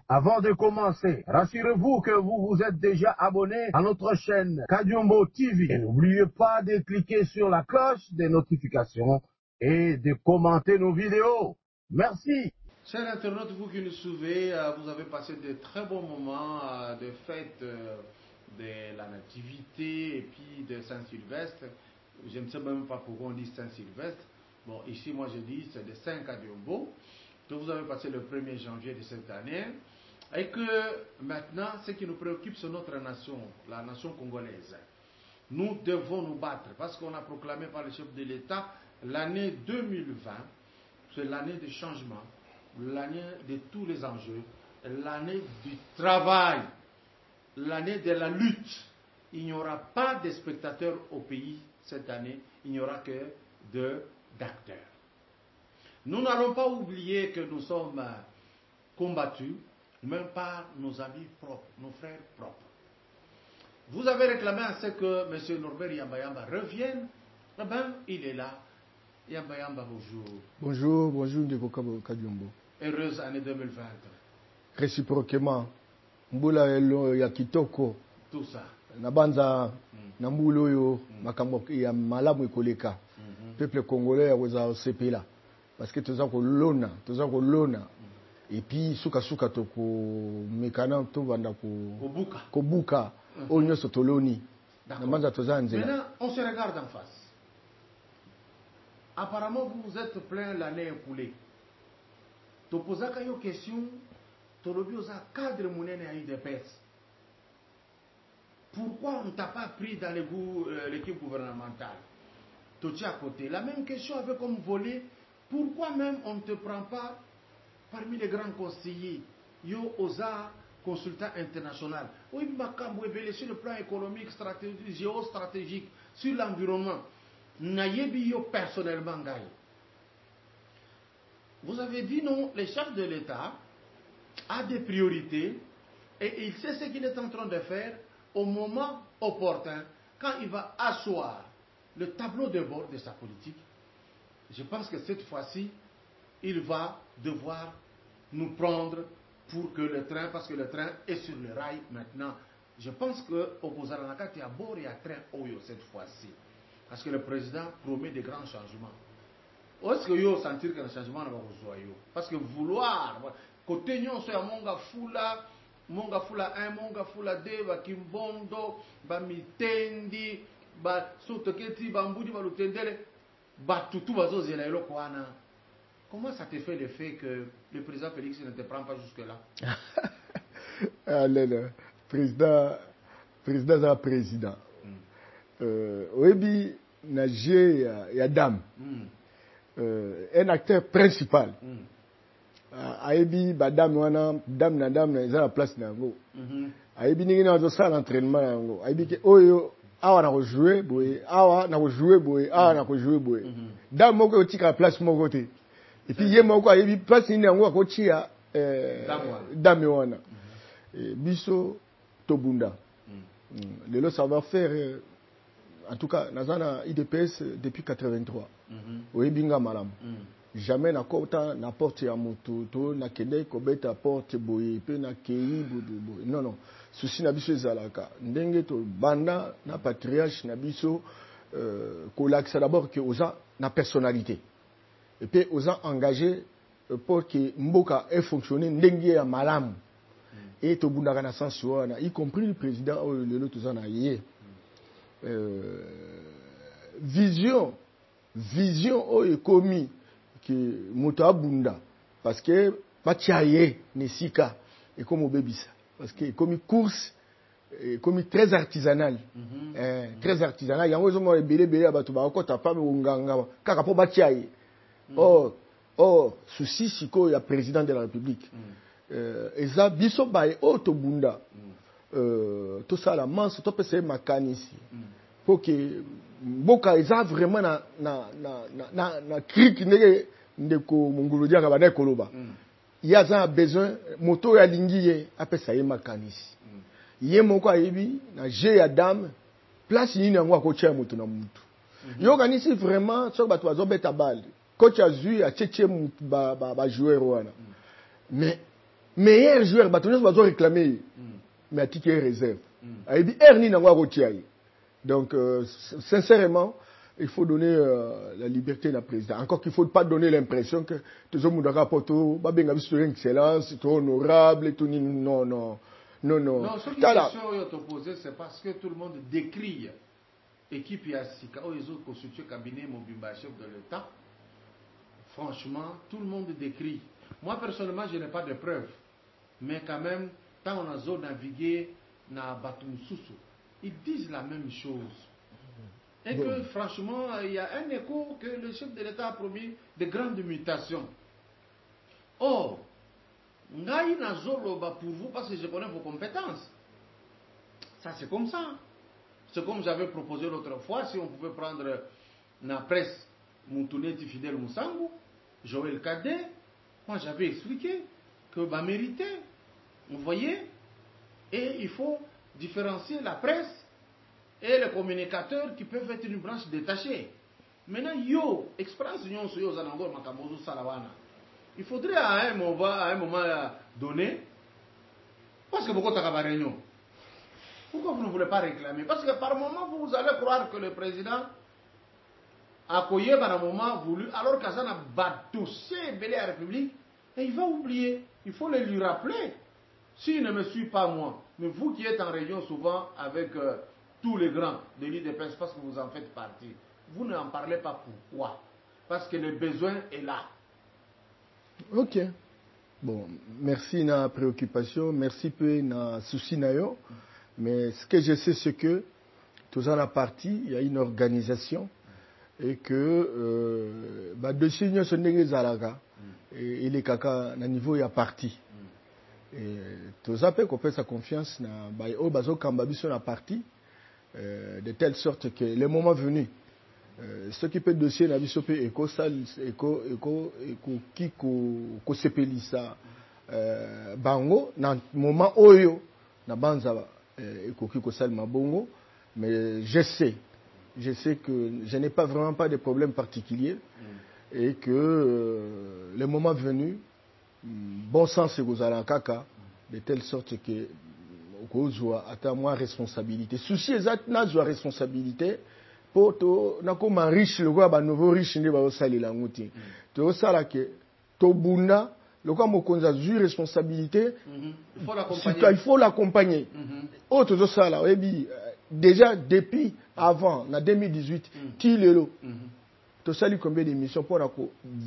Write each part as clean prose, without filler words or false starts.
Avant de commencer, rassurez-vous que vous vous êtes déjà abonné à notre chaîne Kadiombo TV. Et n'oubliez pas de cliquer sur la cloche des notifications et de commenter nos vidéos. Merci. Chers internautes, vous qui nous suivez, vous avez passé de très bons moments de fête de la Nativité et puis de Saint-Sylvestre. Je ne sais même pas pourquoi on dit Saint-Sylvestre. Bon, ici, moi je dis c'est de Saint-Kadiombo que vous avez passé le 1er janvier de cette année. Et que maintenant, ce qui nous préoccupe, c'est notre nation, la nation congolaise. Nous devons nous battre parce qu'on a proclamé par le chef de l'État l'année 2020, c'est l'année de changement, l'année de tous les enjeux, l'année du travail, l'année de la lutte. Il n'y aura pas de spectateurs au pays cette année, il n'y aura que d'acteurs. Nous n'allons pas oublier que nous sommes combattus, même par nos amis propres, nos frères propres. Vous avez réclamé à ce que M. Norbert Yamba revienne. Eh bien, il est là. Yamba, bonjour. Bonjour, bonjour, Kadiombo. Heureuse année 2020. Réciproquement, Mbula ya kitoko. Tout ça. Nabanza, Nambulo yo, makambo ya malamu ekoleka. Peuple congolais a oza sepela. Parce que tous ko lona. Et puis suka toko mekana to banda ko buka onyo sotoloni. Nabanza tozanze. Maintenant, on se regarde en face. Apparemment, vous vous êtes plein l'année écoulée. Tu poses une question, tu as un cadre monnaie à UDPS. Pourquoi on ne t'a pas pris dans l'équipe gouvernementale? Tu es à côté. La même question avait comme volet, pourquoi même on ne te prend pas parmi les grands conseillers? Yo osa consultant international. Oui, sur le plan économique, stratégique, géostratégique, sur l'environnement. Nayebi yo personnellement gagne. Vous avez dit non, le chef de l'État a des priorités et il sait ce qu'il est en train de faire au moment opportun, quand il va asseoir le tableau de bord de sa politique. Je pense que cette fois-ci, il va devoir nous prendre pour que le train, parce que le train est sur le rail maintenant. Je pense qu'au Bozaranaka, il y a bord et à train Oyo cette fois-ci. Parce que le président promet de grands changements. Où est-ce que vous sentir que le changement va vous voir? Parce que vouloir, côté nous, c'est monga fula 1, monga fula 2, ba kimbondo, ba mitendi, ba sotoketi, ba mbudi, ba lutendele, ba tutu bazo zelailo kwana. Comment ça te fait l'effet que le président Félix ne te prend pas jusque-là? Allez, le président c'est un président. Oebi Nagé Yadam, un acteur principal. Aebi Badam wana dam na la place nango. Aebi ningi na zo sala entraînement nango. Aebi ke oyo awa na jouer boy, awa na jouer boy, awa na jouer boy. Dam moko otika place moko te. Et puis ye moko aebi place ni nango ko tia dam wana. Biso Tobunda. Le savoir-faire en tout cas, Nazana IDPS depuis 83. Oui, binga malam. Jamais na kota na porte ya moto, na kende kobeta porte boye, pe na kei boye. Non. Souci na biso ezalaka. Ndenge to banda na patriarche na biso kolakisa d'abord que oza na personnalité. Et puis oza engagé pour que mboka ait fonctionné ndenge ya malam. Et to bundaka na sens wana, y compris le président o lelo tozana yé. Vision oyo komi que moto abunda parce que batiaye nesika et comme obebisa parce que comme course comme très artisanal très artisanal yango zo mo ebele bato ba kokota pa nganga kaka po batiaye souci siko ya président de la République eza biso bae auto bunda tout ça la manse to pese makanisi pour que mboka eza vraiment na cri ndenge ndeko mongolo diaka bana koloba ya za besoin moto ya lingiye apesa ye makanisi ye moko ayebi na je ya dame place ni nango akocha moto na mutu yo kanisi vraiment so bato bazobeta balle coach azui a cheche ba joueur wana mais meilleur joueur bato nyonso bazo réclamer mais à ticket réserve ayebi erni nango akotia ye. Donc sincèrement il faut donner la liberté à la président. Encore qu'il ne faut pas donner l'impression que tout le monde a rapporté excellence, c'est honorable et tout. Non, non. Non, non. Non, ce qui est opposé, c'est parce que tout le monde décrit l'équipe Yassika, les autres constitués cabinet Mobimba, chef de l'État. Franchement, tout le monde décrit. Moi, personnellement, je n'ai pas de preuves. Mais quand même, tant on a zone navigué dans Batum Soussou, ils disent la même chose. Et que franchement, il y a un écho que le chef de l'État a promis de grandes mutations. Or, Ngaï Nazoloba pour vous parce que je connais vos compétences. Ça, c'est comme ça. C'est comme j'avais proposé l'autre fois, si on pouvait prendre la presse Moutouneti Fidèle Moussango, Joël Cadet, moi j'avais expliqué que bah mérité. Vous voyez? Et il faut différencier la presse et les communicateurs qui peuvent être une branche détachée. Maintenant, expérience il faudrait à un moment donné, parce que beaucoup de réunion. Pourquoi vous ne voulez pas réclamer? Parce que par moment, vous allez croire que le président a accueilli par un moment voulu, alors qu'à ça n'a pas touché Bélé à la République, et il va oublier. Il faut le lui rappeler. S'il ne me suit pas moi, mais vous qui êtes en réunion souvent avec tous les grands de l'IDPS, parce que vous en faites partie, vous n'en parlez pas pourquoi? Parce que le besoin est là. Ok. Bon, merci na préoccupation, merci peu na souci na yo. Mais ce que je sais, c'est que tous en la partie, il y a une organisation et que dossier nous sont des zalaga et les kaka na niveau il y a parti. Et tous ça peut qu'on fait sa confiance na au bazo kambabi sur la partie de telle sorte que le moment venu ce qui peut dossier na biso pe eko sal eko ki ko sepelisa bango na moment oyo na banza eko ki ko sal mabongo. Mais je sais que je n'ai pas vraiment pas de problème particulier et que le moment venu bon sens c'est aux kaka de telle sorte que kozwa ata moins responsabilité souci exact na zwa responsabilité pour to na comme riche le quoi ba nouveau riche ne ba osalela nguti to sala que to bunda le quoi mokonza zu responsabilité il faut l'accompagner autre to sala ebi déjà depuis avant en 2018 ti lelo to sali combien d'émissions pour la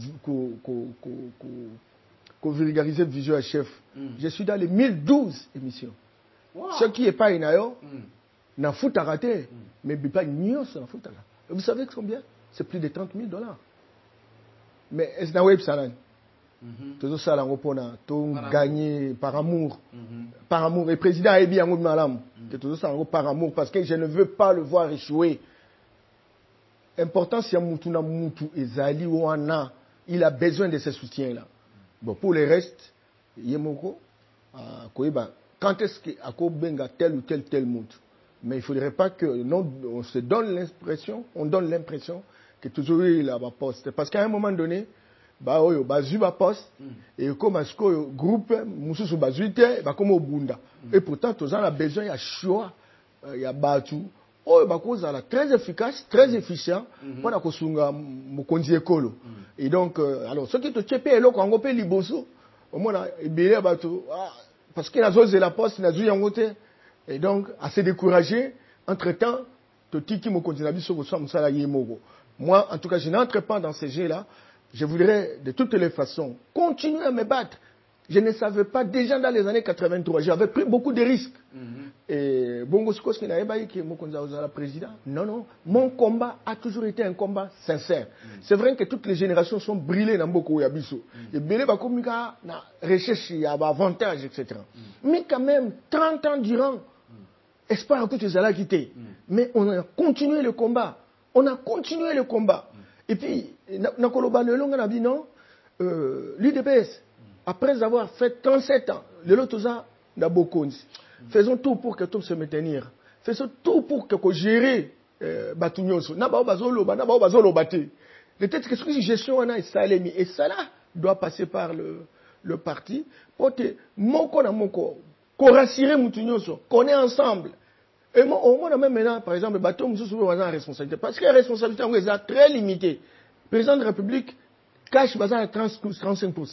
ko vulgariser visuel chef. Je suis dans les 1012 émissions. Wow. Ce qui est pas inayo na futa raté mais pas nios na futa. Vous savez combien? C'est plus de $30,000. Mais est-ce na web salan? Tout ça là on to gagner par amour. Par amour et président a bien ngou malam. Tout ça par amour parce que je ne veux pas le voir échouer. Important c'est mutu na mutu ezali wana, il a besoin de ce soutien là. Bon, pour le reste, Yemoko, quand est-ce qu'on benga tel ou tel monde? Mais il ne faudrait pas que on se donne l'impression, que toujours il y a un poste. Parce qu'à un moment donné, il poste, et comme un groupe, Moussou Bazuite, comme au Bunda. Et pourtant, tous on a besoin, il y a choix, il y a Batu. Très efficace, très efficient pour la kosunga mokonzi ekolo. Et donc alors ce qui te tchepé est là quand on peut liboso au moins ebele bato parce qu'il a zose la poste na zu yangote et donc à se décourager entre-temps to tiki mokonzi na biso ko so musala yemoko. Moi en tout cas je n'entre pas dans ces jeux là, je voudrais de toutes les façons continuer à me battre. Je ne savais pas déjà dans les années 83, j'avais pris beaucoup de risques. Et Bongo Skos qui n'avait pas dit que Mokonza président. Non, mon combat a toujours été un combat sincère. C'est vrai que toutes les générations sont brûlées dans Boko Yabiso. Et Bélé Bakomika na recherche, il y a avantage, etc. Mais quand même, 30 ans durant, espoir que tu allais quitter. Mais on a continué le combat. Et puis, Nakoloba Lelonga n'a dit non, l'UDPS, après avoir fait 37 ans, le Lotosa n'a Bokonzi. Faisons tout pour que tout se maintenir. Faisons tout pour que gérer Batunyoso. Nabao bazolo bate. Peut-être que ce gestion on a et ça doit passer par le parti pour te moko na moko qu'on rassurer mutunyoso qu'on est ensemble. Et moi, au moins, même maintenant, par exemple, bateau, nous sommes en responsabilité. Parce que la responsabilité, est très limitée. Le président de la République cache à 35%.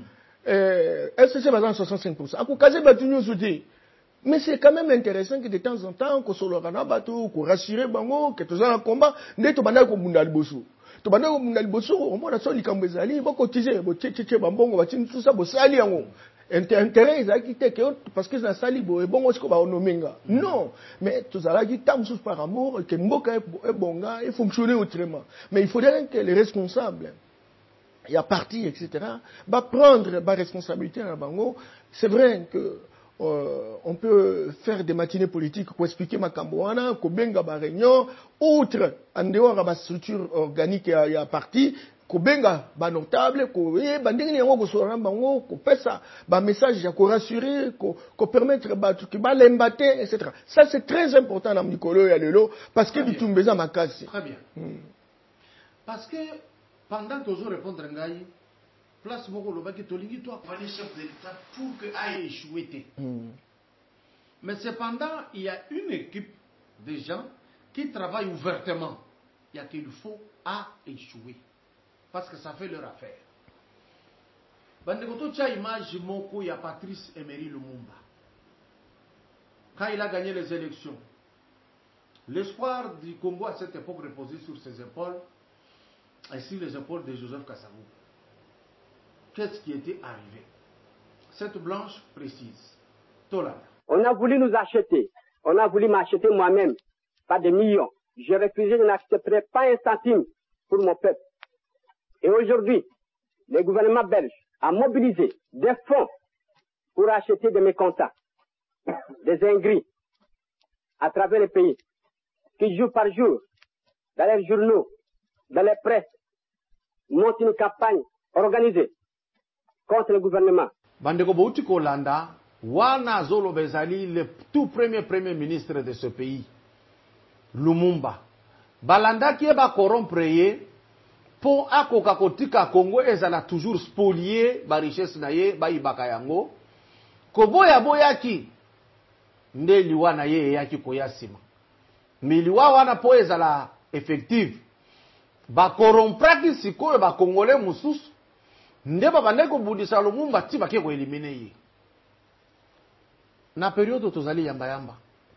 SCC à 65%. À Koukaze, bateau, nous sommes. Mais c'est quand même intéressant que de temps en temps, qu'on soit le bateau, qu'on rassure bango, que tu sois en combat, n'est-ce pas qu'on bunda le bosso. Tu vas dans le bosso, au moins, on a dit qu'on va cotiser, on va tout ça, on va aller intérêt parce que ça sali bo bon est-ce qu'on va nomenga non mais tout ça là qui tam sous par amour que mboka est bonga et fonctionner autrement mais il faudrait que les responsables il y a parti etc va prendre ba responsabilité dans bango c'est vrai que on peut faire des matinées politiques pour expliquer Makamboana, ko benga ba réunion outre en dehors de la structure organique il y a parti ko benga ba notable ko bandingi yango ko sora bango ko pesa ba message ya ko rassurer ko permettre ba tout ki ba l'embate etc. Ça c'est très important dans Mikolo ya lelo parce que bitumbeza makasi. Très bien. Parce que pendant que je répondre ngai place moko lo baki tolingi toi parler chef de l'État pour que aille échouer. Mais cependant il y a une équipe de gens qui travaillent ouvertement. Il y a qu'il faut à échouer. Parce que ça fait leur affaire. Bandekoto tcha image moko ya Patrice Emery Lumumba. Quand il a gagné les élections, l'espoir du Congo à cette époque reposait sur ses épaules et sur les épaules de Joseph Kasavubu. Qu'est-ce qui était arrivé? Cette blanche précise. Tolanda. On a voulu nous acheter. On a voulu m'acheter moi-même. Pas des millions. J'ai refusé, je n'accepterai pas un centime pour mon peuple. Et aujourd'hui, le gouvernement belge a mobilisé des fonds pour acheter des mécontents, des ingris à travers le pays, qui jour par jour, dans les journaux, dans les presses, montent une campagne organisée contre le gouvernement. Bandeko Bouti Kolanda, Wana Zolo Bezali, le tout premier ministre de ce pays, Lumumba. Balanda qui est corrompre pour akoka kotika Congo ezala toujours spolier ba richesse na ye ba ibaka yango koboya boyaki nde liwa na ye yaki koyasima mais liwa wana po ezala effective ba corrompraki sikoyo ba congolais mususu nde ba bande ko budisa Lumumba ti ba ke ko éliminer ye na période tozali yamba.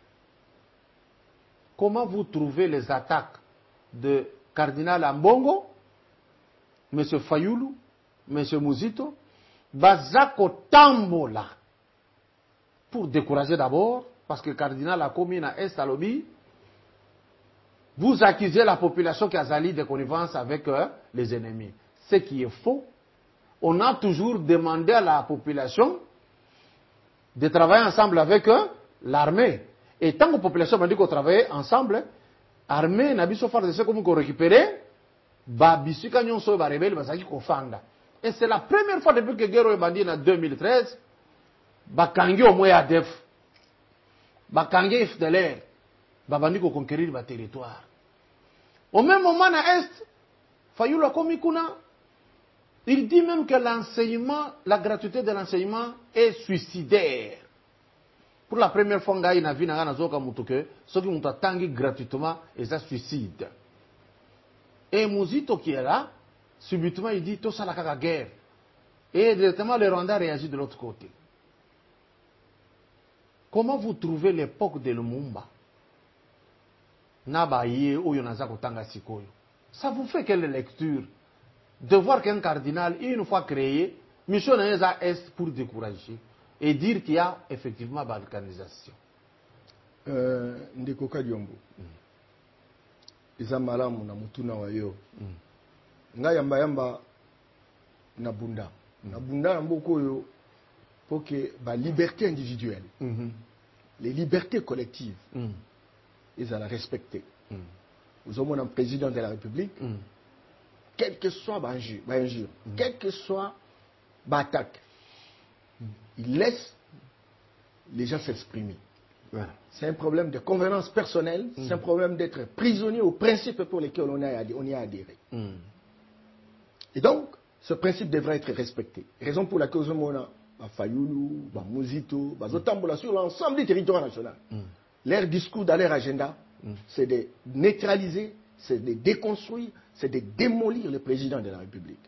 Comment vous trouvez les attaques de Cardinal Ambongo, M. Fayoulou, M. Mouzito, Bazako Tambola, pour décourager d'abord, parce que le cardinal a commis à Est à Lobi, vous accusez la population qui a sali de connivence avec les ennemis. Ce qui est faux. On a toujours demandé à la population de travailler ensemble avec l'armée. Et tant que la population m'a dit qu'on travaillait ensemble, l'armée n'a pas fait de ce qu'on récupérer. Et c'est la première fois depuis que Guerrero est bandit en 2013, Bakangi au moins ADF, Bakangi FDLR, Babandi ko conquérir le territoire. Au même moment, à Est, Fayoulou a commis Kuna, il dit même que l'enseignement, la gratuité de l'enseignement est suicidaire. Pour la première fois, il y a vu que ceux qui ont attendu gratuitement, ils se suicident. Et Mouzito qui est là, subitement il dit tout ça la guerre. Et directement le Rwanda réagit de l'autre côté. Comment vous trouvez l'époque de Lumumba? Ça vous fait quelle lecture de voir qu'un cardinal, une fois créé, mission est pour décourager et dire qu'il y a effectivement balkanisation? Ndeko Kadiombo. Iza malamu na mutuna wa yo. Nga yamba na bunda. Na bunda na mboko yo pour que la liberté individuelle, les libertés collectives, ils allaient respecter. Nous avons un président de la République, quel que soit l'injure, quel que soit l'attaque, il laisse les gens s'exprimer. C'est un problème de convenance personnelle, c'est un problème d'être prisonnier aux principes pour lesquels on y a adhéré. Et donc, ce principe devra être respecté. Raison pour laquelle on a Fayoulou, Mouzito, Bazotambola sur l'ensemble du territoire national. Leur discours dans leur agenda, c'est de neutraliser, c'est de déconstruire, c'est de démolir le président de la République.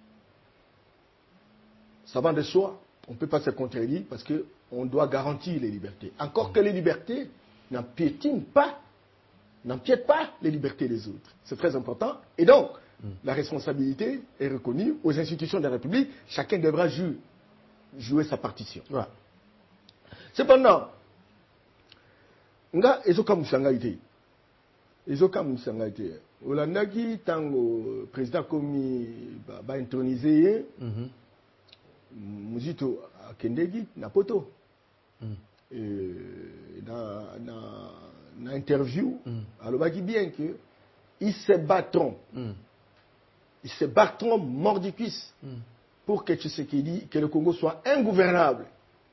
Ça va de soi, on ne peut pas se contredire parce qu'on doit garantir les libertés. Encore que les libertés n'empiètent pas les libertés des autres. C'est très important. Et donc, la responsabilité est reconnue aux institutions de la République. Chacun devra jouer sa partition. Ouais. Cependant, nga ezoka musangaite. Olandaki tango président komi ba introniser Muzito akendeki na poto. Na interview, alobaki bien que ils se battront mort du cuisse pour que Tshisekedi, que le Congo soit ingouvernable.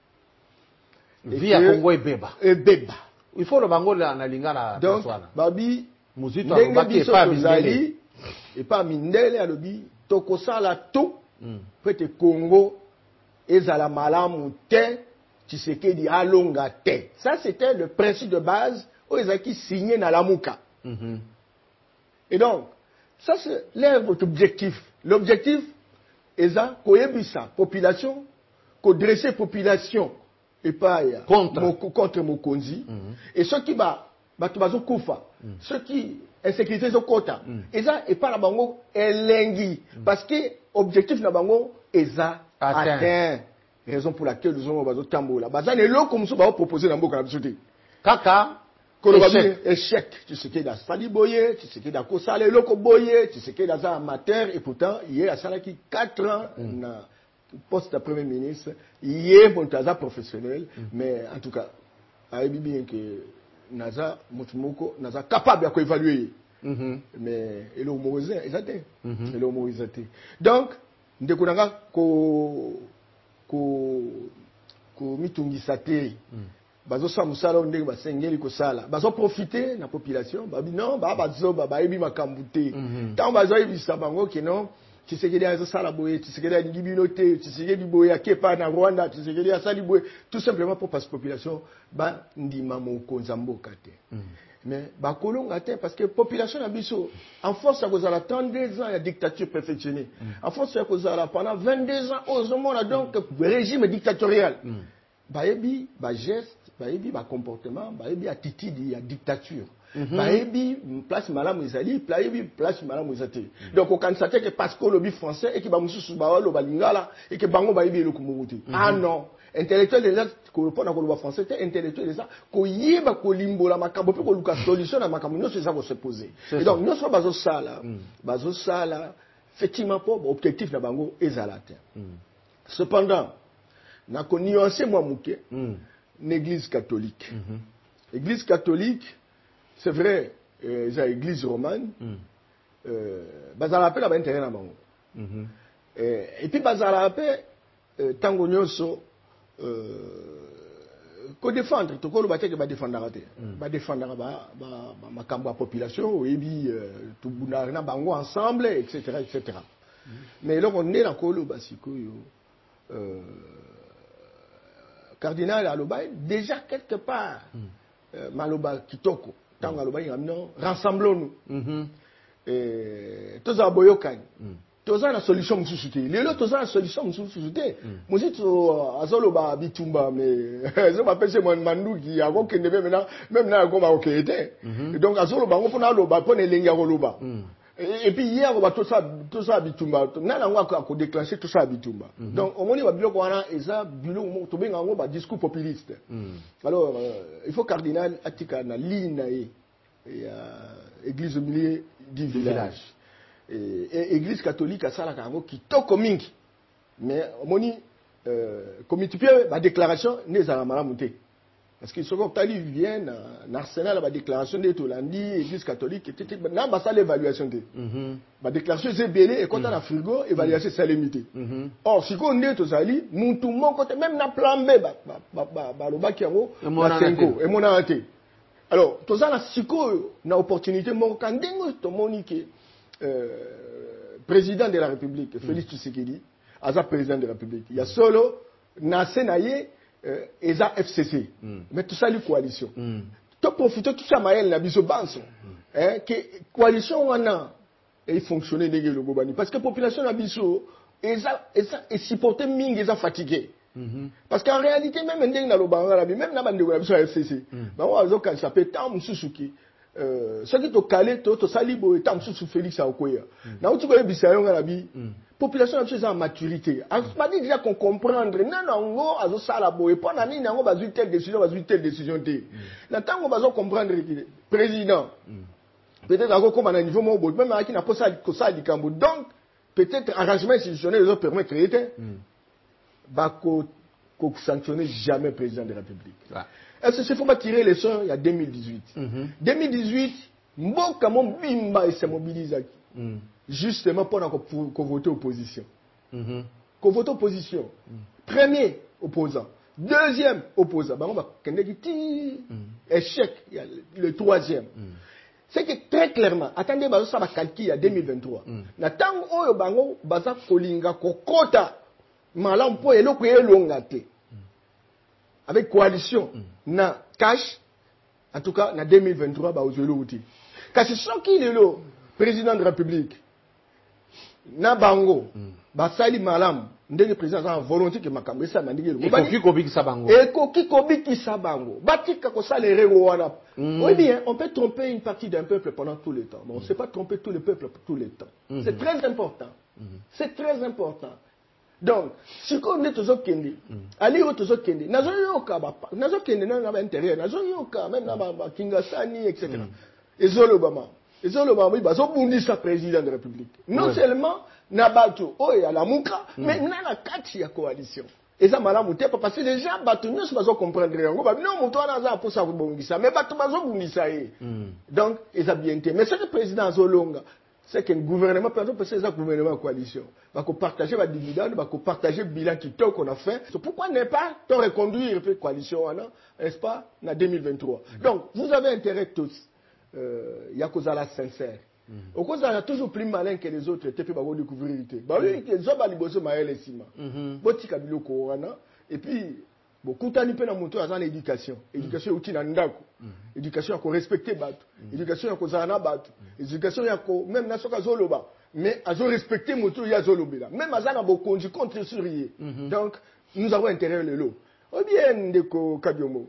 Via Congo et Beba. Il faut le bango na lingala. Donc, babi, Muzito alobaki pas Mindele. Et pas Mindele alobi tokosala tout pour que Congo ezala malamu te Tshisekedi alonga te. Ça c'était le principe de base où ils ont signé dans la Mouka. Et donc, ça c'est votre objectif. L'objectif est ça, koyebisa population, ko dresser population et pas contre Mokonzi. Et ceux qui batubazo kufa, ceux qui insécurité zo kota, et ça et pas la bango elengi parce que objectif na bango est ça atteint. Raison pour laquelle nous avons bazo tambola. Baza ne lo comme ça ba proposer na mboka na bisote. Kaka échec. Tu sais qu'il a sali boye, tu sais qu'il a kosale loko boye, tu sais qu'il a amateur et pourtant il a sala qui 4 ans na poste de premier ministre, il est bon taza professionnel, mais en tout cas, a bien que naza mutumoko naza capable de évaluer. Mais il est humorisé, exacté. Il est humorisé. Donc, ndekunanga ko mitungisa te. Bazo sa musala ndenge basengeli ko sala bazo profiter na population babi non bazo baebi makambu te tant bazo ebisa bango ke non Tshisekedi azo sala boye Tshisekedi alingi bino te Tshisekedi boye akepa na Rwanda Tshisekedi asali boye tout simplement pour parce population ba ndima mokonza mboka te mais ba kolonga te parce que population na biso en force à cause de la 32 ans de dictature perfectionnée en force à cause de la pendant 22 ans aux hommes donc régime dictatorial baebi ba geste baebi ba comportement baebi attitude ya dictature baebi place malamu ezali place malamu ezate donc on constate que parce que le bi français et que ba mususu ba lo balingala et que bango baebi eloko muti ah non intellectuel déjà ko pona ko lo français te intellectuel déjà ko yeba ko limbola makambo pe ko luka solution na makambo nyonso ça va se poser et donc nyonso bazo sala effectivement pour objectif na bango ezalate cependant na ko nuancer moi muke l'église catholique. L'église catholique, c'est vrai, l'église romane, bazala appel à intérêt na bango. Et puis bazala appel tango nyonso ko défendre to ko lo bateke ba défendre raté. Ba défendre ba makambo ya population et puis tout buna na bango ensemble etc. Mais là on est dans ko lo basiko yo cardinal Aloba, déjà quelque part, Maloba Kitoko, tant Aloba, non, rassemblons-nous. Tous à Boyokan, tous à la solution Moussouté. Les autres, tous à la solution Moussouté. Moussito, Azoloba, Bitumba, mais je m'appelle chez mon Mandou qui a aucun début maintenant, même là, comme à aucun été. Donc, Azoloba, on peut Aloba, on est Lengaloba. Et puis hier, on va tout ça à Bitumba. Nana on a déclenché tout ça à Bitumba. Donc, au moment où on a un bureau, on a un discours populiste. Alors, il faut cardinal Atika na ligne et église au milieu du village. Et église catholique à Salakango qui toko mingi. Mais au moment comme tu peux la déclaration n'est à la montée. Parce que ce qu'on t'a dit vient Arsenal la déclaration de Tolandi église catholique était n'a pas ça l'évaluation de la déclaration c'est belé et quand on a frigo évaluation c'est limité or si on est aux ali muntu mon côté même na plan B ba loba kiango na 5 et mon ante alors tous ça na siko na opportunité mon kandengo to monike président de la République, Félix Tshisekedi, aza président de la République. Il y a solo Nassé Naye et za FCC. Mais tout ça, les coalitions. Tu profites tout ça, Maël Nabiso Banso. Que coalition, on a, et fonctionner dégueu le Gobani. Parce que la population Nabiso, et supporter Ming, ils sont fatigués. Parce qu'en réalité, même dans le Bangladesh, même dans le FCC, quand ça peut tant Moussouki. Ce qui est calé, tu salibo et tam sous Félix Aokoya. Now tu vois bisayon ngalabi. Population est en maturité. Pas dit déjà qu'on comprendre. Non non ngo azo salabo et pas nani nango bazu telle décision té. Na tango bazo comprendre président. Peut-être encore comme à niveau mo même à qui n'a pas ça di kambo. Donc peut-être arrangement institutionnel les permettre traiter. Bako ko sanctionner jamais président de la République. Est-ce qu'il faut pas tirer les leçons il y a 2018 2018, Mboka mon bimba et se mobilise justement pour voter opposition. Pour voter opposition. Premier opposant. Deuxième opposant. On va échec. Le troisième. C'est que très clairement, attendez, ça va calculer à 2023. Natang oyo bango baza kolinga kokota malam po eloko elongate. Avec coalition, na cash, en tout cas, na 2023, bah, aux outil. Car c'est ce qui est le président de la République, na bango, bah, sali malam, ndenge président a volonté que makambe ça m'a dit que et koki kobiki sabango. Et koki kobiki sabango. Batika ko salere wana. Oui bien, on peut tromper une partie d'un peuple pendant tout le temps, mais on ne sait pas tromper tout le peuple pour tout le temps. C'est très important. C'est très important. Donc, si on est toujours kendi, allez au toujours kendi, nazo yoka na intérieur, nazo yoka même na Kingasani etc. Et Zolobama, oui bazo bundi sa président de la République. Non seulement na batu oh ya la muka, mais na la kati ya coalition. Et ça malamu te parce que les gens batu nous bazo comprendre yango ba non moto na za pour ça bongisa, mais batu bazo bundisa ye. Donc, et ça bien été. Mais c'est le président Zolonga. C'est qu'un gouvernement, par exemple, c'est un gouvernement coalition. Va partager les dividendes, va partager le bilan qu'on a fait. Pourquoi ne pas reconduire la coalition, n'est-ce pas, en 2023? Donc, vous avez intérêt tous. Il y a cause à la sincère. Au cause à toujours plus malin que les autres, et puis va découvrir. Oui, ils ont baliboso maël et sima. Botika biloko wana. Et puis, beaucoup de gens ont l'éducation. L'éducation est outil d'andako. L'éducation est respecter batu. L'éducation est zana batu. L'éducation est même na soka zoloba. Mais à respecter moto ya zolobela. Même à zana bokonji contre surier. Donc nous avons intérêt le lot. Ou bien ndeko Kabiomo.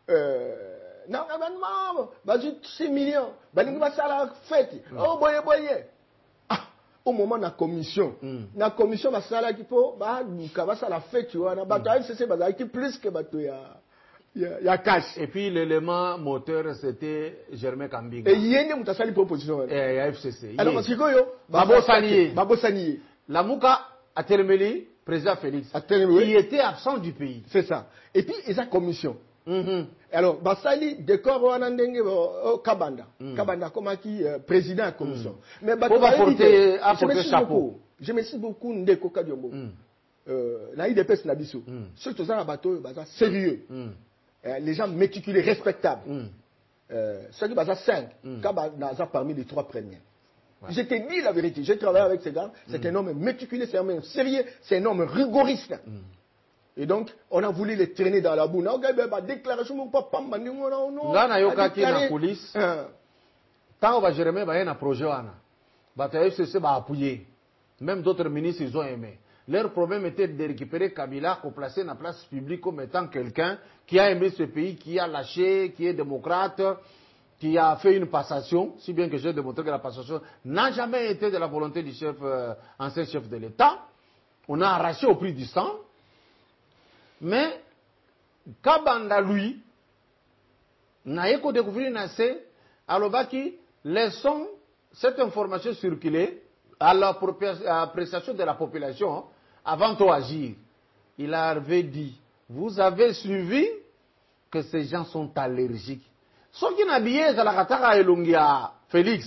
Na maman, bazu 6 millions. Balingi basala fête. Oh boye. Au moment de la commission va sala qui peut bah ça la fête tu vois na bato c'est bazali qui plus que bato ya cash. Et puis l'élément moteur c'était Germain Kambinga. Et yende mutasali proposition ya FCC. Alors parce que yo Babo Sanié la muka a terminé président Félix qui était absent du pays. C'est ça. Et puis ils a commission. Alors basali décor wana ndenge Kabanda comme qui président de la commission. Mais pour apporter chapeau. Je me suis beaucoup ndeko Kadiombo. La IDPS na biso. Surtout ça bateau baza sérieux. Les gens méticuleux, respectables. Ceux qui baza 5, Kabanda a parmi les 3 premiers. Ouais. Je te dis la vérité, j'ai travaillé avec ces gars, c'est un homme méticuleux, c'est un homme sérieux, c'est un homme rigoriste. Et donc, on a voulu les traîner dans la boue. On a déclaration, mon papa, on a dit la police. Tant on va gérer, il y a un projet. Le FCC va appuyer. Même d'autres ministres, ils ont aimé. Leur problème était de récupérer Kabila, qu'on plaçait dans la place publique comme étant quelqu'un qui a aimé ce pays, qui a lâché, qui est démocrate, qui a fait une passation, si bien que j'ai démontré que la passation n'a jamais été de la volonté du ancien chef de l'État. On a arraché au prix du sang. Mais, Kabanda, lui, n'a pas découvert assez, alors laissons cette information circuler à l'appréciation de la population avant d'agir. Il avait dit, vous avez suivi que ces gens sont allergiques. Ce qui n'a bien c'est la katara elongia Félix.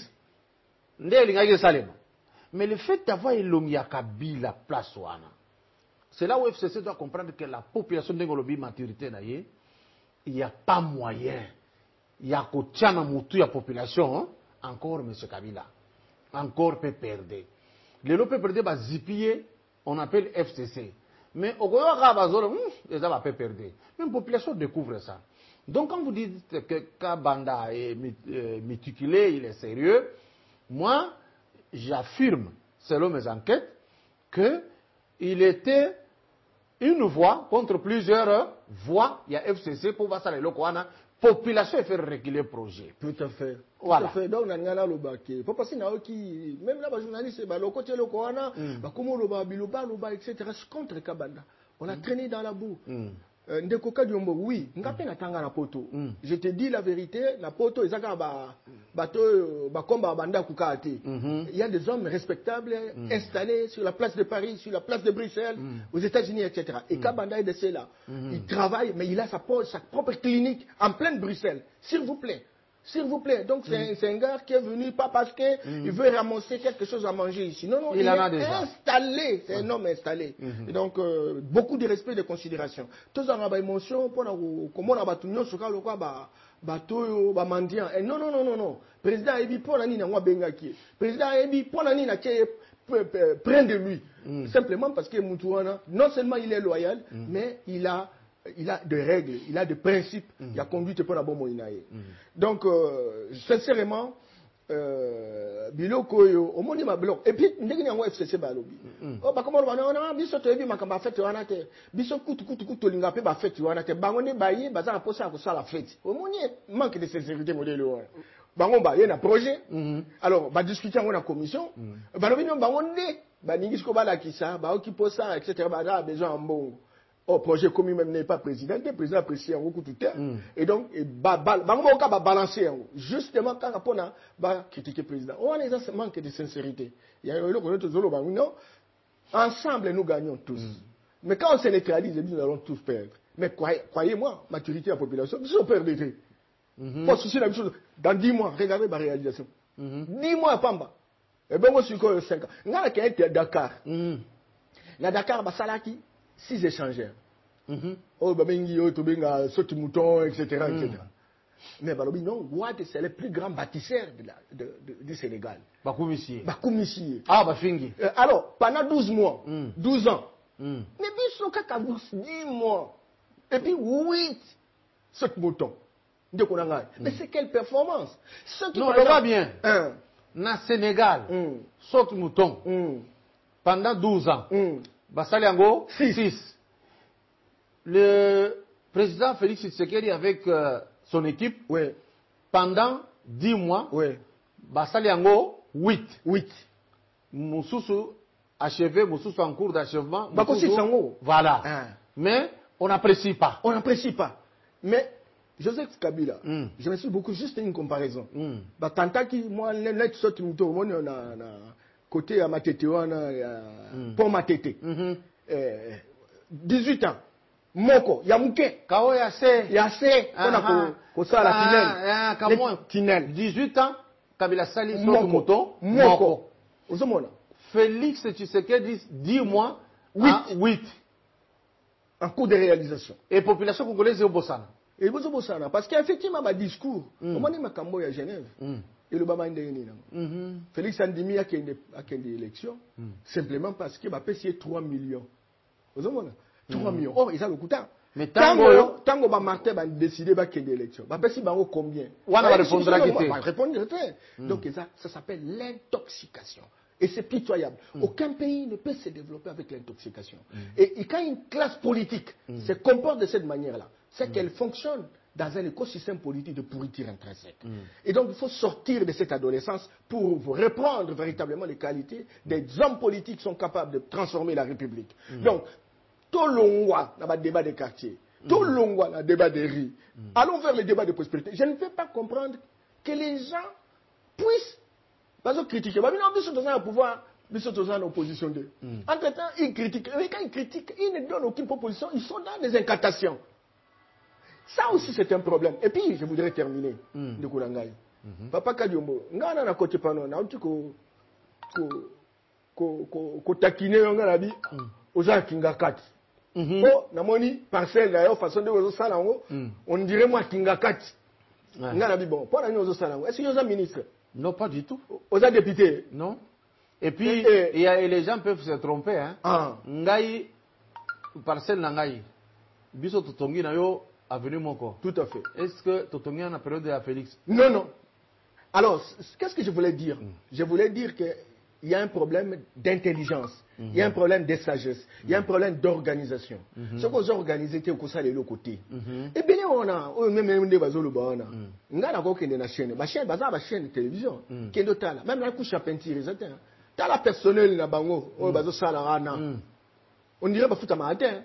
Mais le fait d'avoir elongia Kabila place wana. C'est là où FCC doit comprendre que la population de Ngolobi maturité il n'y a pas moyen. Il y a qu'au tchana moutou la population encore M. Kabila. encore PPRD. Les lots PPRD va zipier, on appelle FCC. Mais au Goyo ils va PPRD. Même la population découvre ça. Donc quand vous dites que Kabanda est méticulé, il est sérieux, moi, j'affirme, selon mes enquêtes, qu'il était une voix contre plusieurs voix. Il y a FCC pour voir ça, les locaux, population et faire reculer le projet. Tout à fait. Voilà. Tout à fait. Donc, on a le baquet. Pour passer dans qui, même là, les journalistes, le côté local, comment le etc. C'est contre Kabanda. On a traîné dans la boue. Ndekoka Diombo, oui, ngape natanga na poto. Je te dis la vérité, la poto ezaka ba komba banda kukate. Il y a des hommes respectables installés sur la place de Paris, sur la place de Bruxelles, aux États-Unis, etc. Et Kabanda est de ceux-là. Il travaille, mais il a sa propre clinique en pleine Bruxelles. S'il vous plaît. S'il vous plaît. Donc c'est un gars qui est venu pas parce qu'il veut ramasser quelque chose à manger ici. Non, non, il est installé. C'est un homme installé. Et donc beaucoup de respect et de considération. Tous en ont émotion pour comment on va tout sur le quoi bateau ba mendiant. Non non non non non. Président Ebi pour nani na bengaki. Président Ebi pour nani na près de lui. Simplement parce que Moutouana non seulement il est loyal, mais il a des règles, il a des principes, il a conduite pour la bonne moïnaïe. Donc, sincèrement, biloko yo, au moins il m'a bloqué. Et puis, il y a un FCC balobi. Oh, bah comment on a biso to ebi makamba fête wana te. Biso kutu linga pe ba fête wana te. Bangone bayi baza posa ko sala fête. Au moins manque de sincérité modèle wana. Bangon ba y a un projet. Alors, ba discuter en commission. Balobi non bangonde, ba ningisko bala kisa, ba okipo ça etc. Ba a besoin en bon. Au projet commun même n'est pas président, le président apprécie un coup tout terre. Et donc, bango ka ba balancer justement quand on a critiquer le président. On a un manque de sincérité. Il y a non. Ensemble nous gagnons tous. Mais quand on se neutralise, nous allons tous perdre. Mais croyez-moi, maturité de la population, nous allons perdre. Pas souci la même chose. Dans 10 mois, regardez ma réalisation. 10 mois à Pamba. Et bien moi je suis encore 5 ans. On a qu'un Dakar. La Dakar Basalaki. 6 échangeurs. Oh, Babengi, Tobenga, Soti Mouton, etc. Mais Balobi, non, Ouad, c'est le plus grand bâtisseur du Sénégal. Bakoumissi. Ah, Bafingi. Alors, pendant 12 mois, 12 ans, mais Bissou Kakabous, 10 mois, et puis 8 Soti Mouton. Mais c'est quelle performance? Non, on va bien. Dans Sénégal, Soti Mouton, pendant 12 ans. Basaliango, 6. Le président Félix Tshisekedi avec son équipe, pendant 10 mois, Basaliango, 8. Moussoussou achevé, Moussoussou en cours d'achèvement. Voilà. Mais on n'apprécie pas. Mais Joseph Kabila, je me suis beaucoup juste une comparaison. Tantaki, moi, net saute mouton, on a côté à Matetewana, pour Matete. 18 ans. Moko, Yamouke. Kao Yassé. On a la tunnel. 18 ans, Kabila Sali, Moko. Félix Tshisekedi, 10 mois, 8. En cours de réalisation. Et population congolaise est au Bossana. Parce qu'effectivement, ma discours, au moment où je à Genève, et le Bama Félix Andimi a une élection, simplement parce qu'il a payé 3 millions. Vous avez 3 millions. Oh, ils ont le coup. Mais tant que Martin a décidé qu'il y ait élection, combien? On va répondre Donc ça s'appelle l'intoxication. Et c'est pitoyable. Aucun pays ne peut se développer avec l'intoxication. Et quand une classe politique se comporte de cette manière-là, c'est qu'elle fonctionne dans un écosystème politique de pourriture intrinsèque. Et donc, il faut sortir de cette adolescence pour reprendre véritablement les qualités des hommes politiques qui sont capables de transformer la République. Donc, tout le monde dans le débat des quartiers, tout le monde dans le débat des rues. Allons vers le débat de prospérité. Je ne peux pas comprendre que les gens puissent critiquer. Mais non, ils sont dans un pouvoir, ils sont dans une opposition d'eux. Entre-temps, ils critiquent. Mais quand ils critiquent, ils ne donnent aucune proposition. Ils sont dans des incantations. Ça aussi, c'est un problème. Et puis, je voudrais terminer. De Koulangaï. Papa Kadiombo, ngana na kote pano, na uti ko takine yonga na bi, oza kinga kati. Oh, na moni parcelle d'ailleurs, façon de ozo salango, on dirait moi kinga kati. Ngana bi bon, pour na ozo salango. Est-ce que yoza ministre? Non, pas du tout. Aux députés. Non. Et puis, et les gens peuvent se tromper. Hein. Ngai, parcelle Ngai, biso totongi na yo avenue Moko. Tout à fait. Est-ce que totongi a la période de la Félix? Non, non. Alors, qu'est-ce que je voulais dire? Je voulais dire qu'il y a un problème d'intelligence, il y a un problème de sagesse, il y a un problème d'organisation. Ce qu'on a organisé, c'est au de l'autre côté. Et bien, on a, même des bases au Lubana, on a une chaîne, ma chaîne, ma chaîne de télévision, qui est notable, même la couche à peinture, t'as la personnelle na bango, au bazo salarana. On dirait que c'est un matin.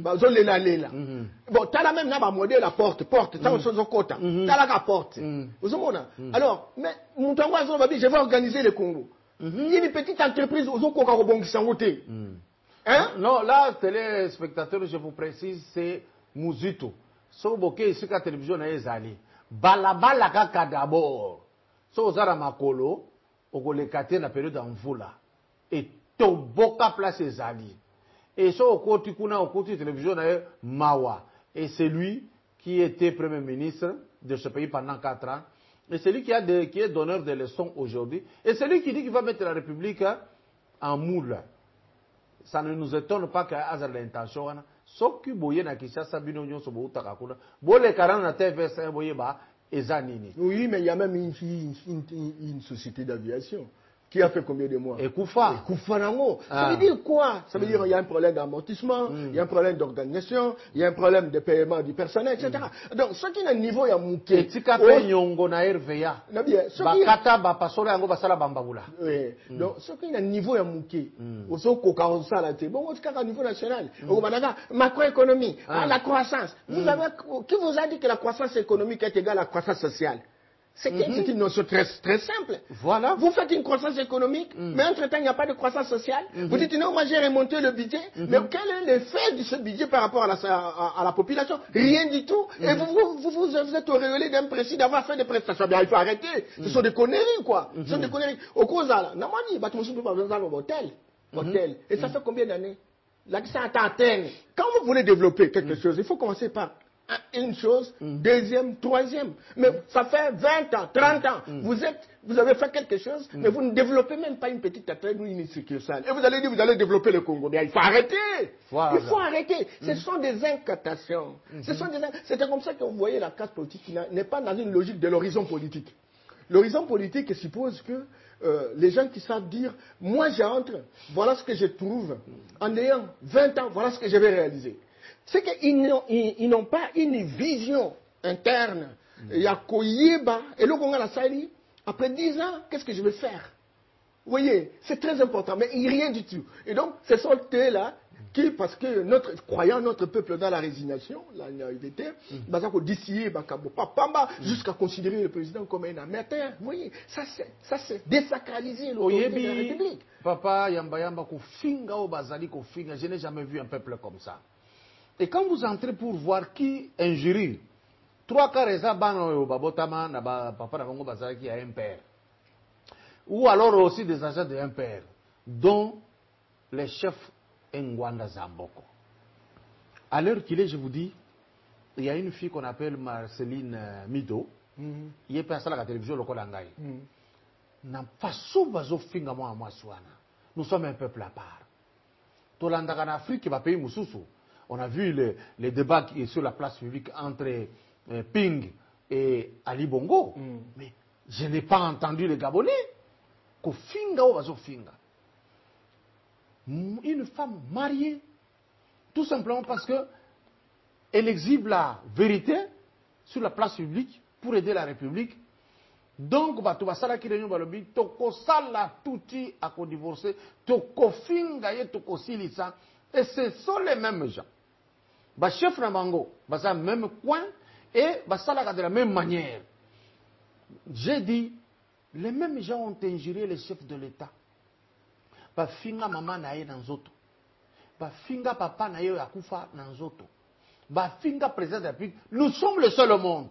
Bon, t'as la même modèle la porte, t'as une chose au côté. T'as la porte. Alors, mais je vais organiser le Congo. Il y a une petite entreprise aux Congo qui s'en voté. Non, là, téléspectateurs, je vous précise, c'est Muzuto. So boké ici la télévision est allée. Balabala kaka d'abord. So zara makolo, au le kate na période en voula. Et toboka place ezali. Et ça, au côté de télévision, Mawa. Et c'est lui qui était Premier ministre de ce pays pendant 4 ans. Et c'est lui qui est donneur de leçons aujourd'hui. Et c'est lui qui dit qu'il va mettre la République en moule. Ça ne nous étonne pas qu'il y ait l'intention. Sauf que Boye na Kishasa, Binognon, Sobo, Takakuna. Bon, les 40 na TFS, Boye, Ezanini. Oui, mais il y a même une société d'aviation. Qui a fait combien de mois? Et Koufa. Koufa Nango. Ça veut dire quoi? Ça veut dire qu'il y a un problème d'amortissement, il y a un problème d'organisation, il y a un problème de paiement du personnel, etc. Donc, ce qui est un niveau, il y a mouké. Et tika pe nyongo na RVA. Bakata bapasole yango basala bambabula. Oui. Donc, ce qui est un niveau, il y a mouké. Au so koka on ça là, bon, au cas niveau national. Au Banaka, macroéconomie, la croissance. Vous avez, qui vous a dit que la croissance économique est égale à la croissance sociale? C'est une notion très simple. Voilà. Vous faites une croissance économique, mais entre-temps, il n'y a pas de croissance sociale. Vous dites, non, moi j'ai remonté le budget, mais quel est l'effet de ce budget par rapport à la population? Rien du tout. Et vous êtes auréolé d'un principe d'avoir fait des prestations. Bien, il faut arrêter. Ce sont des conneries, quoi. Ce sont des conneries. Au cause là, hôtel. Et ça fait combien d'années? Là, ça atteint. Quand vous voulez développer quelque chose, il faut commencer par une chose, deuxième, troisième. Mais ça fait 20 ans, 30 ans. Vous avez fait quelque chose, mais vous ne développez même pas une petite atteinte ou une succursale. Et vous allez dire, vous allez développer le Congo. Mais il faut arrêter. Voilà. Il faut arrêter. Ce sont des incantations. C'est comme ça que vous voyez la classe politique qui n'est pas dans une logique de l'horizon politique. L'horizon politique suppose que les gens qui savent dire, moi j'entre, voilà ce que je trouve. En ayant 20 ans, voilà ce que je vais réaliser. C'est qu'ils n'ont pas une vision interne. Il y a Koyeba, et le Congo la Sali, après 10 ans, qu'est-ce que je vais faire? Vous voyez, c'est très important, mais il n'y a rien du tout. Et donc, ce sont eux-là qui, parce que croyant notre peuple dans la résignation, la naïveté, jusqu'à considérer le président comme un amateur. Vous voyez, ça c'est désacraliser l'autorité de la République. Papa, Yamba, Kofinga ou Bazali, Kofinga, je n'ai jamais vu un peuple comme ça. Et quand vous entrez pour voir qui injurie, 3 quarts des abans babotama na papa na Congo Bazali qui a un père. Ou alors aussi des agents de un père, dont les chefs Ngwanda Zamboko. À l'heure qu'il est, je vous dis, il y a une fille qu'on appelle Marceline Mido, qui est passée à la télévision locale Angaï. Nous sommes un peuple à part. Tout l'Andaga en Afrique, qui va payer Moussoussou. On a vu les débats qui sont sur la place publique entre Ping et Ali Bongo. Mais je n'ai pas entendu les Gabonais. Kofinga ou Bazofinga. Une femme mariée, tout simplement parce qu'elle exhibe la vérité sur la place publique pour aider la République. Donc, Batubasala qui réunit Balobi, Toko Sala Touti à divorcer, Toko Finga et Toko Silisa. Et ce sont les mêmes gens. Bah, chef Nabango, bah, ça même coin, et bah, ça de la même manière. J'ai dit, les mêmes gens ont injurié les chefs de l'État. Bah, finga maman nae dans zoto. Bah, finga papa nae akufa dans zoto. Bah, finga président de la République. Nous sommes le seul au monde.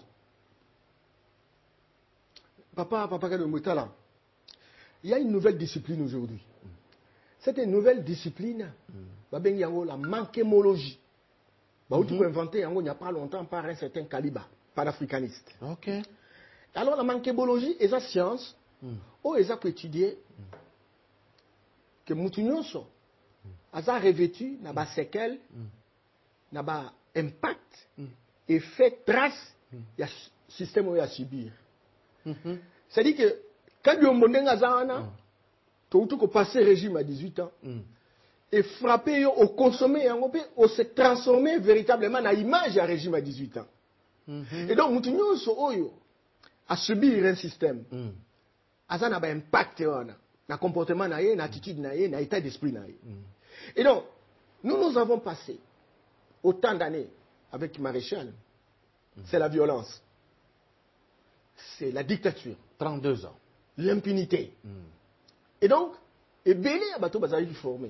Papa Kadomoutala, il y a une nouvelle discipline aujourd'hui. Cette nouvelle discipline, la manquémologie. Bah, tu peux inventer il n'y a pas longtemps par un certain calibre panafricaniste. Ok. Alors la manquémologie est la science oyo eza koétudier que mutu nyonso aza revêtu na baséquelle na impact effet trace ya système oyo ya subir. C'est-à-dire que quand Biombo ndenge aza wana toutu ko passer régime à 18 ans et frapper yo au consommer yango pe au se transformer véritablement na image ya régime à 18 ans. Et donc mutu nyonso oyo a subir un système aza na ba impact wana na comportement na ye, na attitude na ye, na état d'esprit na ye. Et donc nous avons passé autant d'années avec Maréchal. C'est la violence. C'est la dictature. 32 ans. L'impunité. Et donc, et belé à bateau bazali formé.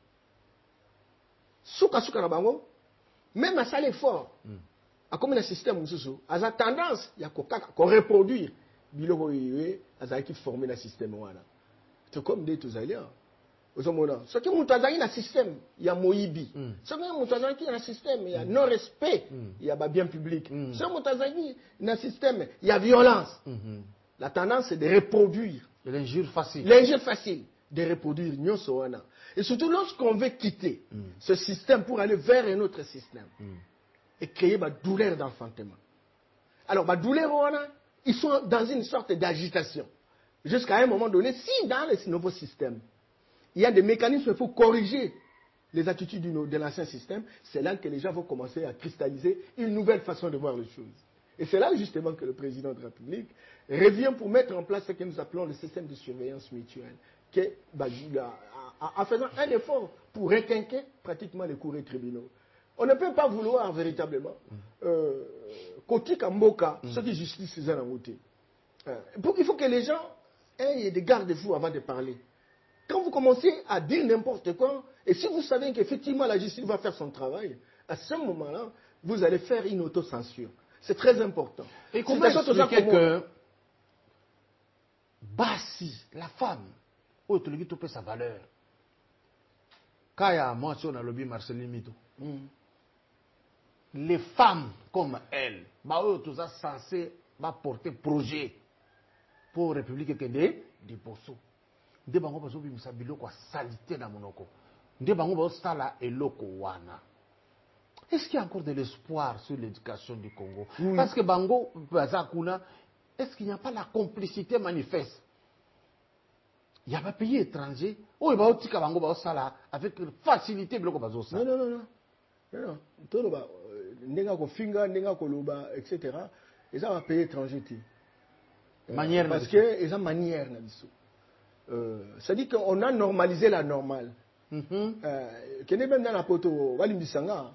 Souka na bango, même à ça l'effort, à comme un système où a tendance, il y a qu'on reproduire, biloko yé, à ça qui formé le système wana. C'est comme des tous aliens. Ce qui est dans un système, il y a Moïbi. Ce qui est dans un système, il y a non-respect, il y a bien public. Ce qui est dans un système, il y a violence. La tendance, c'est de reproduire. L'injure facile. L'injure facile, de reproduire. Et surtout lorsqu'on veut quitter ce système pour aller vers un autre système et créer ma douleur d'enfantement. Alors, ma douleur, ils sont dans une sorte d'agitation. Jusqu'à un moment donné, si dans le nouveau système, il y a des mécanismes pour corriger les attitudes de l'ancien système, c'est là que les gens vont commencer à cristalliser une nouvelle façon de voir les choses. Et c'est là justement que le président de la République revient pour mettre en place ce que nous appelons le système de surveillance mutuelle, qui est en faisant un effort pour requinquer pratiquement les cours et tribunaux. On ne peut pas vouloir véritablement Koti Kamboka, ce qui justice les côté. Il faut que les gens aient des garde-fous avant de parler. Quand vous commencez à dire n'importe quoi, et si vous savez qu'effectivement la justice va faire son travail, à ce moment-là, vous allez faire une autocensure. C'est très important. Et comment expliquer que Bassi, la femme, où tu lui sa valeur, quand il y a moi sur le lobby Marceline Mito, les femmes comme elle, tout ça censé porter projet pour la République des Bosso. Nde bango bazo bimisa biloko salité na monoko. Nde bango bazo sala eloko wana. Est-ce qu'il y a encore de l'espoir sur l'éducation du Congo? Parce que bango bazakuna, est-ce qu'il n'y a pas la complicité manifeste? Il y a pas pays étranger où il va otika bango bazo sala avec facilité biloko bazo sala. Non. Tout ba ndenga ko finga, ndenga ko loba, etc. Et ça va pays étranger ti. Manière parce que ils ont manière na biso. C'est-à-dire qu'on a normalisé la normale. Qui n'est même dans la poto, Walimbisanga,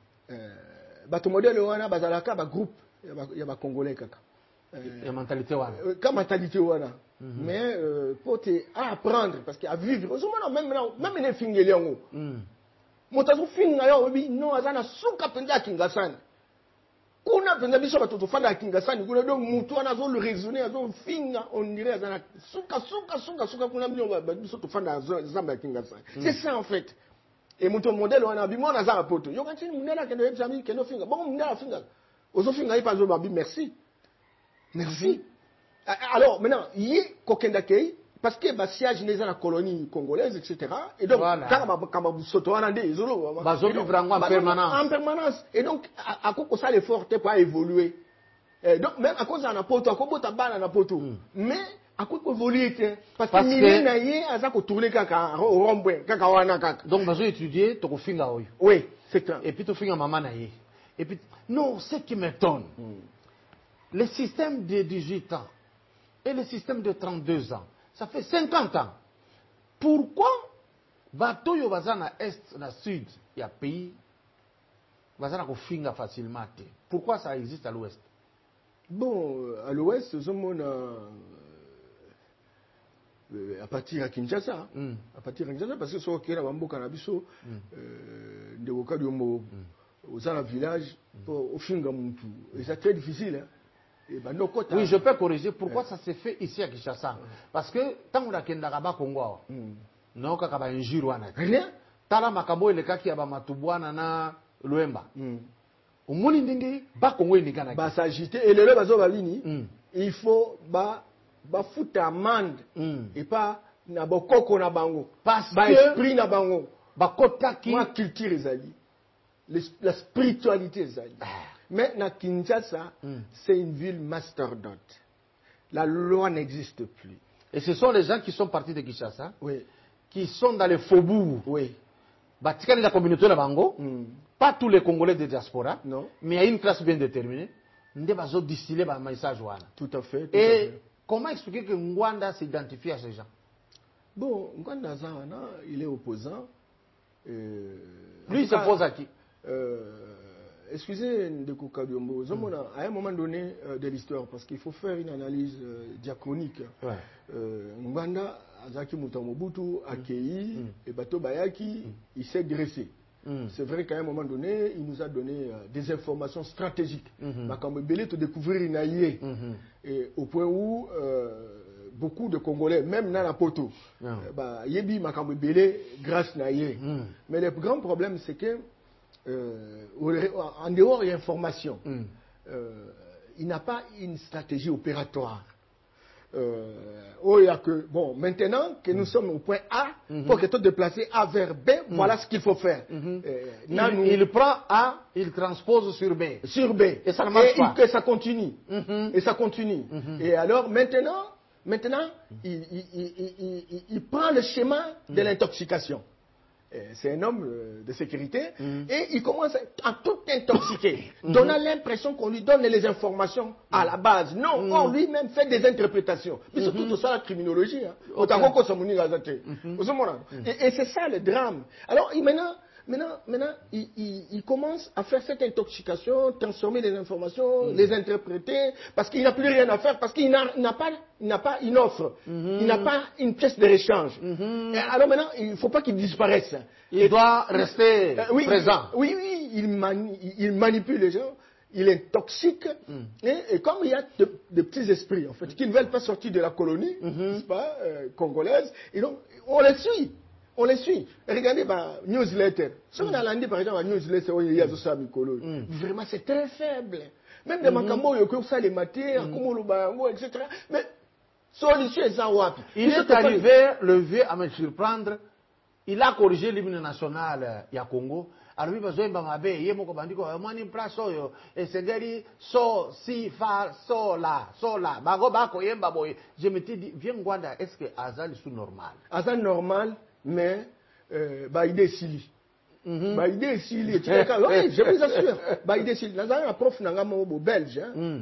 bato modèle wana bazalaka ba groupe, il y a ba congolais kaka. Il y a mentalité wana. Comme mentalité wana. Mais pour à apprendre parce qu'à vivre, même les fingeli yango. Motazo finga yo bi no azana suka penza kingasana. Kuna penza biso bato fanda kingasani kuna donc mutu anazo le raisonner azo finga on dirait azana suka kuna biso to fanda zamba kingasani. C'est ça en fait. Et mutu modèle wana bi mona za poto. Yo kanti munela kendo examine kendo finga. Bon munela finga. Ozo finga ipa zo babi merci. Merci. Alors maintenant, yi kokenda kei parce que bah siège les dans la colonie congolaise etc. Et donc quand vous soto wana nde izolo bazo vivre en permanence. Et donc à cause ça l'effort pour évoluer. Donc même à cause de la poto à cause de bana na poto. Mais à cause évoluer parce que milé na yé aza ko tourner kaka au rond-point kaka wana kaka. Donc bazo étudier to ko finga oyo. Oui, c'est ça. Et puis to finga maman na yé. Et puis non, ce qui m'étonne. Le système de 18 ans et le système de 32 ans, ça fait 50 ans. Pourquoi bateau yo bazana est na sud, il y a pays bazana ko finga facilement. Pourquoi ça existe à l'ouest? Bon, à l'ouest, à partir de Kinshasa, parce que sur Kera Bambo Kanabiso, de Wokadiombo, aux la village, au Fingamuntu, et c'est très difficile. Hein? Oui, je peux corriger. Pourquoi ça s'est fait ici à Kinshasa? Parce que tant qu'on a Kendagaba Congo, non, kakaba injure wana. Rien. Tala makabo ele kaki ya ba matubwana na Luemba. Omoni ndenge ba Congo enikana. Ba s'agiter et le bazo balini, il faut ba ba fout amende et pas na bokoko na bango parce ba que esprit na bango ba kotaki ma culture ezali la spiritualité ezali mais na Kinshasa c'est une ville mastodonte. La loi n'existe plus. Et ce sont les gens qui sont partis de Kinshasa, Oui. qui sont dans les faubourgs. Oui. Batikali la communauté de Bango, pas tous les Congolais de diaspora, Non. mais il y a une classe bien déterminée. Nde bazo distiller ba message wana. Tout à fait. Et comment expliquer que Ngwanda s'identifie à ces gens? Bon, Ngwanda Zahana, il est opposant. Lui, il s'oppose à qui? Excusez Ndeko Kabiombo, à un moment donné de l'histoire, parce qu'il faut faire une analyse diachronique. Ngwanda, Azaki Moutamobutu, Akei, et Bato Bayaki, il s'est dressé. C'est vrai qu'à un moment donné, il nous a donné des informations stratégiques. Makambo Belé te découvrir une aïe. Et au point où beaucoup de Congolais, même dans la poto, Yebi Makambo Belé grâce à Aïe. Mais le grand problème, c'est que en dehors de l'information, il n'a pas une stratégie opératoire. Bon, maintenant que nous sommes au point A, pour que tu te déplaces A vers B, voilà ce qu'il faut faire. Il prend A, il transpose sur B. Sur B. Et ça ne marche pas. Et ça continue. Et ça continue. Et alors, maintenant il prend le chemin de l'intoxication. C'est un homme de sécurité et il commence à tout intoxiquer, donnant l'impression qu'on lui donne les informations à la base. Non, on lui-même fait des interprétations. Mais c'est tout ça la criminologie. Et c'est ça le drame. Alors maintenant, il commence à faire cette intoxication, transformer les informations, les interpréter, parce qu'il n'a plus rien à faire, parce qu'il n'a pas une offre, il n'a pas une pièce de réchange. Alors maintenant, il ne faut pas qu'il disparaisse. Il doit rester présent. Oui, il manipule les gens, il intoxique, et comme il y a de petits esprits, en fait, qui ne veulent pas sortir de la colonie, n'est-ce pas, congolaise, et donc, on les suit. On les suit. Regardez ma newsletter. Si on a landé par exemple la newsletter, vraiment c'est très faible. Même des macambos, les matières, etc. Mais solution est wapi. Il est arrivé, le vieux, à me surprendre. Il a corrigé l'hymne national ya Congo. Alors, il va dire, il y a une place, et c'est dit, so, si, fa, so, la. Je me suis dit, viens, Ngwanda, est-ce que Azal est normal? Azal normal, mais Baïdé Sili. Baïdé Sili. Oui, je vous assure. Baïdé Sili. Nous avons un prof belge.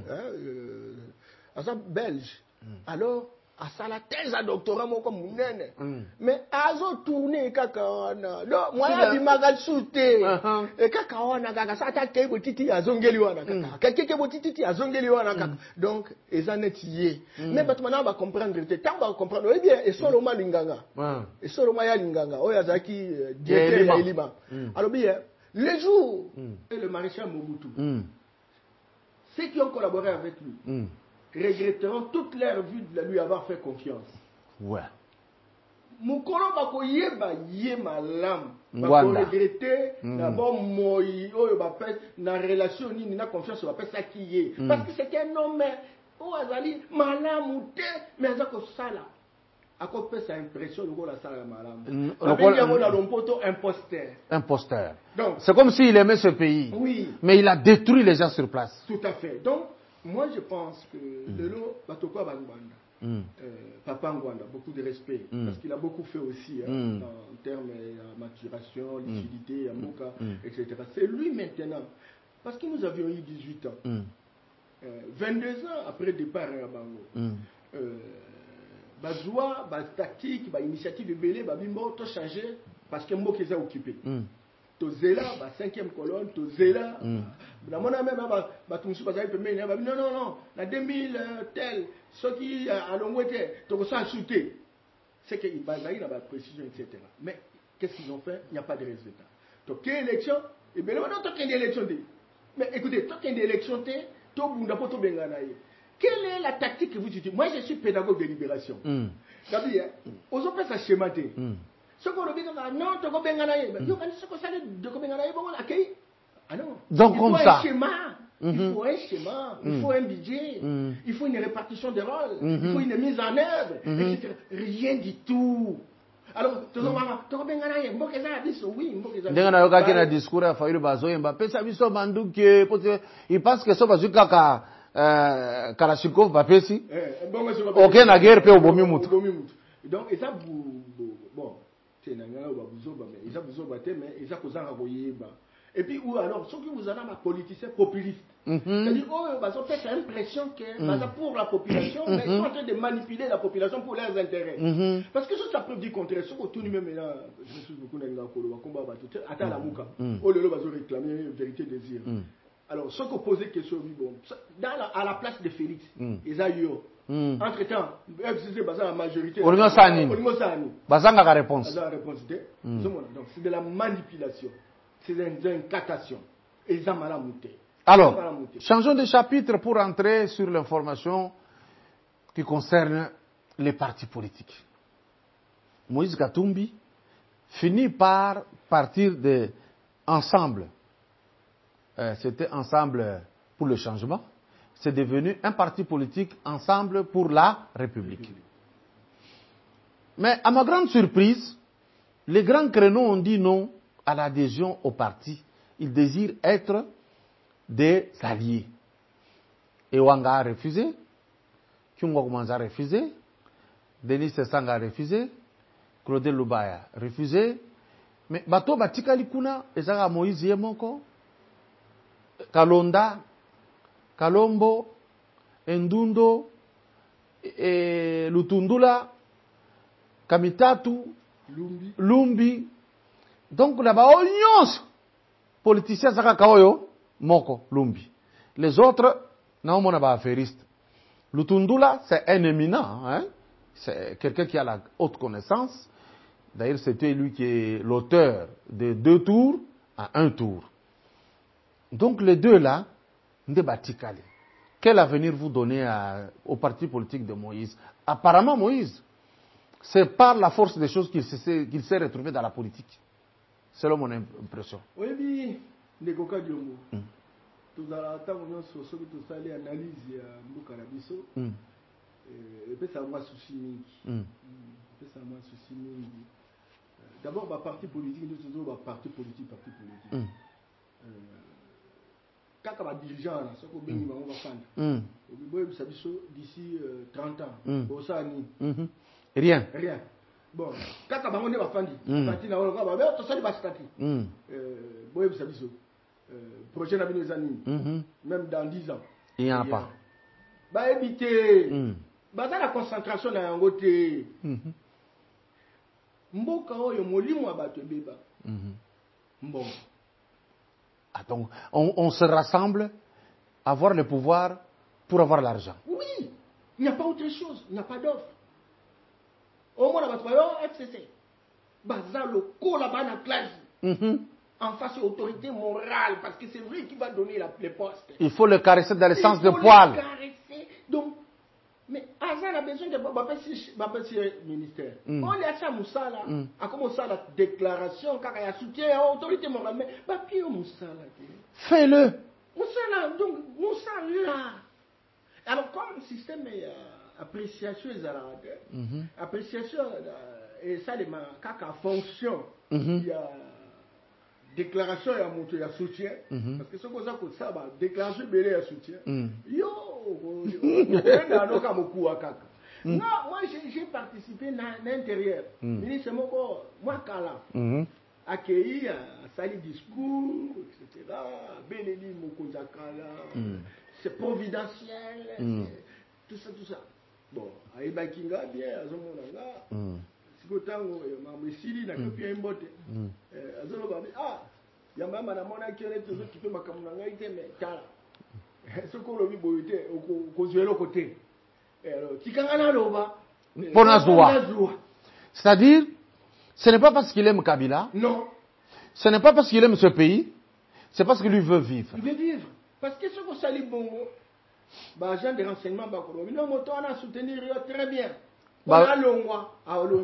Azal belge. Alors, à ça la thèse à doctorat comme Mounene. Mais azo tourné kakawana. Non, moi ya bimagal souté. Et kakawana kaka ça ta kay botiti azongeli wana kaka. Keke botiti azongeli wana kaka. Donc ezanetié. Mais batmana va comprendre tant va comprendre. Eh bien, et solo malinganga. Et solo maya linganga. Oya zaki directeur ya Elima. Alors bien, le jour et le maréchal Mobutu. Ceux qui ont collaboré avec lui regretteront toute leur vie de lui avoir fait confiance. Ouais. Mukolo bako yeba yema lam. Bako regretter d'abord moi oyo bapes na relation ni na confiance bapes ça qui est. Parce que c'est un homme o azali malamu te mais azako sala. Ako peut sa impression de la sala malamu. Avec yabo la lompoto imposteur. Donc c'est comme s'il aimait ce pays. Oui. Mais il a détruit les gens sur place. Tout à fait. Donc moi, je pense que Lelo Batokwa Bangwanda, Papa Ngwanda, beaucoup de respect, parce qu'il a beaucoup fait aussi en termes de maturation, lucidité, Amoka, etc. C'est lui maintenant, parce que nous avions eu 18 ans, 22 ans après le départ à Bango, Bazoua, tactique, initiative belé, Bimbo, tout changé, parce que Mbo qui est occupé. Tozela, 5e colonne, Tozela. Non, la 2000 tel, ceux qui allons voter, tu vas shooter. C'est qu'ils basent la précision, etc. Mais qu'est-ce qu'ils ont fait? Il n'y a pas de résultat. Donc, quelle élection? Et bien, non, tu as une élection. Mais écoutez, tu as une élection, tu as une benganaï. Quelle est la tactique que vous utilisez? Moi, je suis pédagogue de libération. C'est-à-dire, aux autres, ça schématé. Donc comme ça. Il faut un schéma, il faut un budget, il faut une répartition des rôles, il faut une mise en œuvre, etc. Rien du tout. Alors, tout le monde va dire, discours à Faïl Bazoyemba, Pesabiso Bandouke, il pense que ça va jusqu'à Kalashnikov, Bapesi. Ok, la guerre peut au Bomimutu. Donc, et ça, bon, c'est un gars mais ils ont besoin de mais ils ont besoin de et puis, ou alors, ceux qui vous en ont un politicien populiste. C'est-à-dire, ils ont fait l'impression que pour la population, mais ils sont en train de manipuler la population pour leurs intérêts. Parce que ça peut dire contraire. Ce que tout le monde là, je me suis beaucoup dans le combat, attends la mouka. Oh, le lot va réclamer vérité désir. Alors, ceux qui posent question, bon, à la place de Félix, ils ont eu. Entre-temps, la majorité. Bazanga réponse. Donc, c'est de la manipulation. C'est une incantation. Alors, changeons de chapitre pour entrer sur l'information qui concerne les partis politiques. Moïse Katumbi finit par partir de Ensemble. C'était Ensemble pour le changement. C'est devenu un parti politique Ensemble pour la République. Mais à ma grande surprise, les grands créneaux ont dit non à l'adhésion au parti. Ils désirent être des alliés. Ewanga a refusé, Kyungok Manza a refusé, Denis Sessanga a refusé, Claudel Lubaya a refusé, mais Bato Batika Likuna, Ezara Moïse Yemoko, Kalonda, Kalombo, Endundo, Lutundula, Kamitatu, Lumbi. Donc là-bas, politiciens Zaka Kaoyo, Moko, Lumbi. Les autres, non, on a affairiste. Lutundula, c'est un éminent, hein? C'est quelqu'un qui a la haute connaissance. D'ailleurs, c'était lui qui est l'auteur de 2 tours à 1 tour. Donc les deux là, Ndebatikali. Quel avenir vous donnez au parti politique de Moïse? Apparemment, Moïse, c'est par la force des choses qu'il s'est retrouvé dans la politique. Selon mon impression. Oui, mais les coca du mot. Tout à l'heure, on a sur analyse Moukarabiso. Et puis ça m'a souci. D'abord, le parti politique, nous toujours parti politique. Quand on va dirigeant, on va faire. D'ici 30 ans. Rien. Bon, quand on va faire, prochain avenir, même dans 10 ans. Il n'y en a pas. Bah, éviter. Bah, dans la concentration, dans un côté. Mboka oyo molimo abato beba. Bon. Donc, on se rassemble, avoir le pouvoir pour avoir l'argent. Oui, il n'y a pas autre chose, il n'y a pas d'offre. Au moins, on va FCC. Bazalo, là-bas dans classe. En face de l'autorité morale, parce que c'est lui qui va donner les postes. Il faut le caresser dans le sens de poil. Donc, mais Azan a besoin de Babassi ministère. On est à ça, Moussala. A commencé la déclaration, car il y a soutien à l'autorité morale. Mais papier Moussala. Fais-le. Moussala, donc, Moussala. Alors, comme le système est appréciation, appréciation, et ça, les caca fonction, il y a déclaration, il y a soutien. Parce que ce qu'on a comme ça, déclaration, il y a soutien. Yo, non, moi j'ai participé dans l'intérieur. Ministre moi, Kala, accueilli à sali discours, etc. Beneli Mokonzakala, c'est providentiel, tout ça. Bon, à Ibakinga, bien, à Zomonanga, si vous avez Mamesili, n'a pas un botte. À Zomonanga, il y a même un mona qui est qui peut m'accompagner, mais Kala. Ce qu'on a vu, c'est au côté. C'est-à-dire, ce n'est pas parce qu'il aime Kabila. Non. Ce n'est pas parce qu'il aime ce pays. C'est parce qu'il lui veut vivre. Il veut vivre. Parce que ce qu'on s'allie bon, agent de renseignement, non, on a soutenu très bien. On a l'ongwa,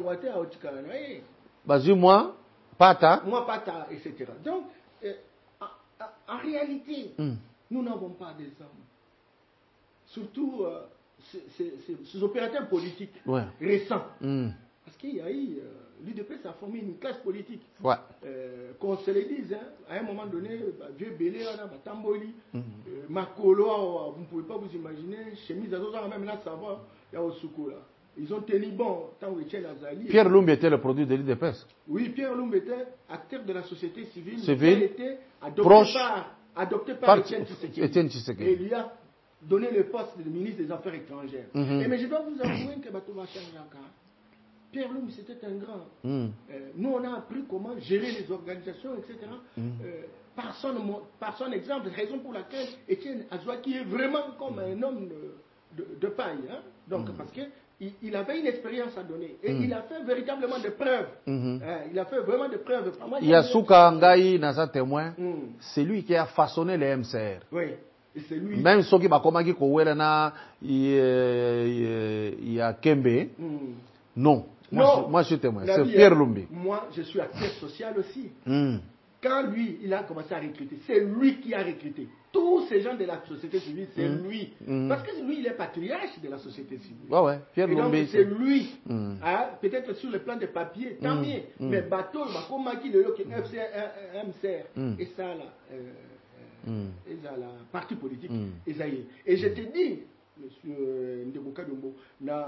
moi, Pata. Moi, Pata, etc. Donc, en réalité, Nous n'avons pas des hommes. Surtout ces opérateurs politiques récents. Parce qu'il y a eu, l'UDPS a formé une classe politique. Qu'on se le dise, hein, à un moment donné, vieux Bélé, Tamboli, Makolo, vous ne pouvez pas vous imaginer, chemise à même là, ça va, il y a au Soukou là. Ils ont tenu bon tant que Etienne Azali. Pierre Lumbi était le produit de l'UDPS. Oui, Pierre Lumbi était acteur de la société civile. Il était adopté par Etienne Tshisekedi. Et il lui a donné le poste de ministre des Affaires étrangères. Mais je dois vous avouer que Batouba Chanjaka, Pierre Lumbi, c'était un grand. Nous, on a appris comment gérer les organisations, etc. Par son exemple, raison pour laquelle Etienne Azouaki est vraiment comme un homme de paille. Hein? Donc, parce que il avait une expérience à donner et il a fait véritablement des preuves. Il a fait vraiment des preuves. Yasuka Ngaï, Nasa témoin, c'est lui qui a façonné les MCR. Oui, et c'est lui. Même ceux qui Bakomaki Kowelana, il y a Kembe. Non. Moi, je suis témoin. C'est Pierre Lumbi. Moi, je suis acteur social aussi. Quand lui, il a commencé à recruter, c'est lui qui a recruté. Tous ces gens de la société civile, c'est lui. Parce que lui, il est patriarche de la société civile. Pierre Lumbi. C'est lui. Peut-être sur le plan des papiers, tant mieux. Mais bateau, Bakomaki, le MCR. Et ça, là, parti politique, et je te dis, monsieur Ndeboka Dombo, na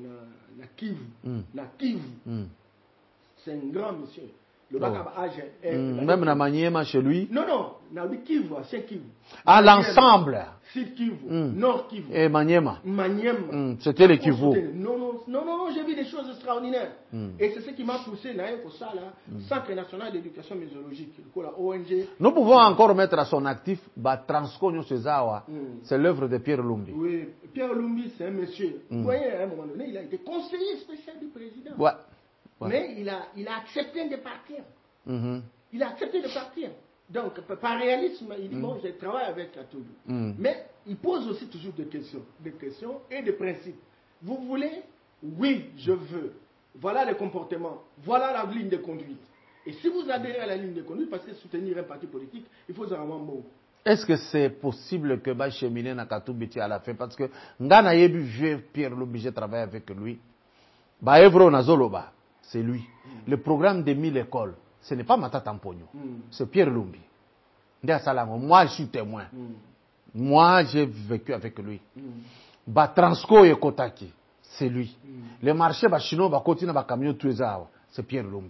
Kivu, c'est un grand monsieur. Le même na Maniema chez lui. Non, na Kivu, c'est Kivu. À l'ensemble. Sud Kivu, Nord Kivu. Et Maniema. C'était les Kivu. Non, j'ai vu des choses extraordinaires. Et c'est ce qui m'a poussé pour ça, là, Centre national d'éducation météorologique, la ONG. Nous pouvons encore mettre à son actif Transconio Cezawa. C'est l'œuvre de Pierre Lumbi. Oui, Pierre Lumbi, c'est un monsieur. Vous voyez, à un moment donné, il a été conseiller spécial du président. Mais il a accepté de partir. Il a accepté de partir. Donc, par réalisme, il dit, bon, je travaille avec Atoudou. Mais il pose aussi toujours des questions et des principes. Vous voulez? Oui, je veux. Voilà le comportement. Voilà la ligne de conduite. Et si vous adhérez à la ligne de conduite, parce que soutenir un parti politique, il faut avoir un mot. Est-ce que c'est possible que va cheminer Nakatou Biti à la fin? Parce que Ngana Yebu, Pierre Lumbi, j'ai travaillé avec lui. Evro Nazoloba. C'est lui. Le programme des 1000 écoles, ce n'est pas Mata Tampogno, c'est Pierre Lumbi. Moi, je suis témoin. Moi, j'ai vécu avec lui. Transco et Kotaki, c'est lui. Le marché chinois va continuer à camion Tuezawa, c'est Pierre Lumbi.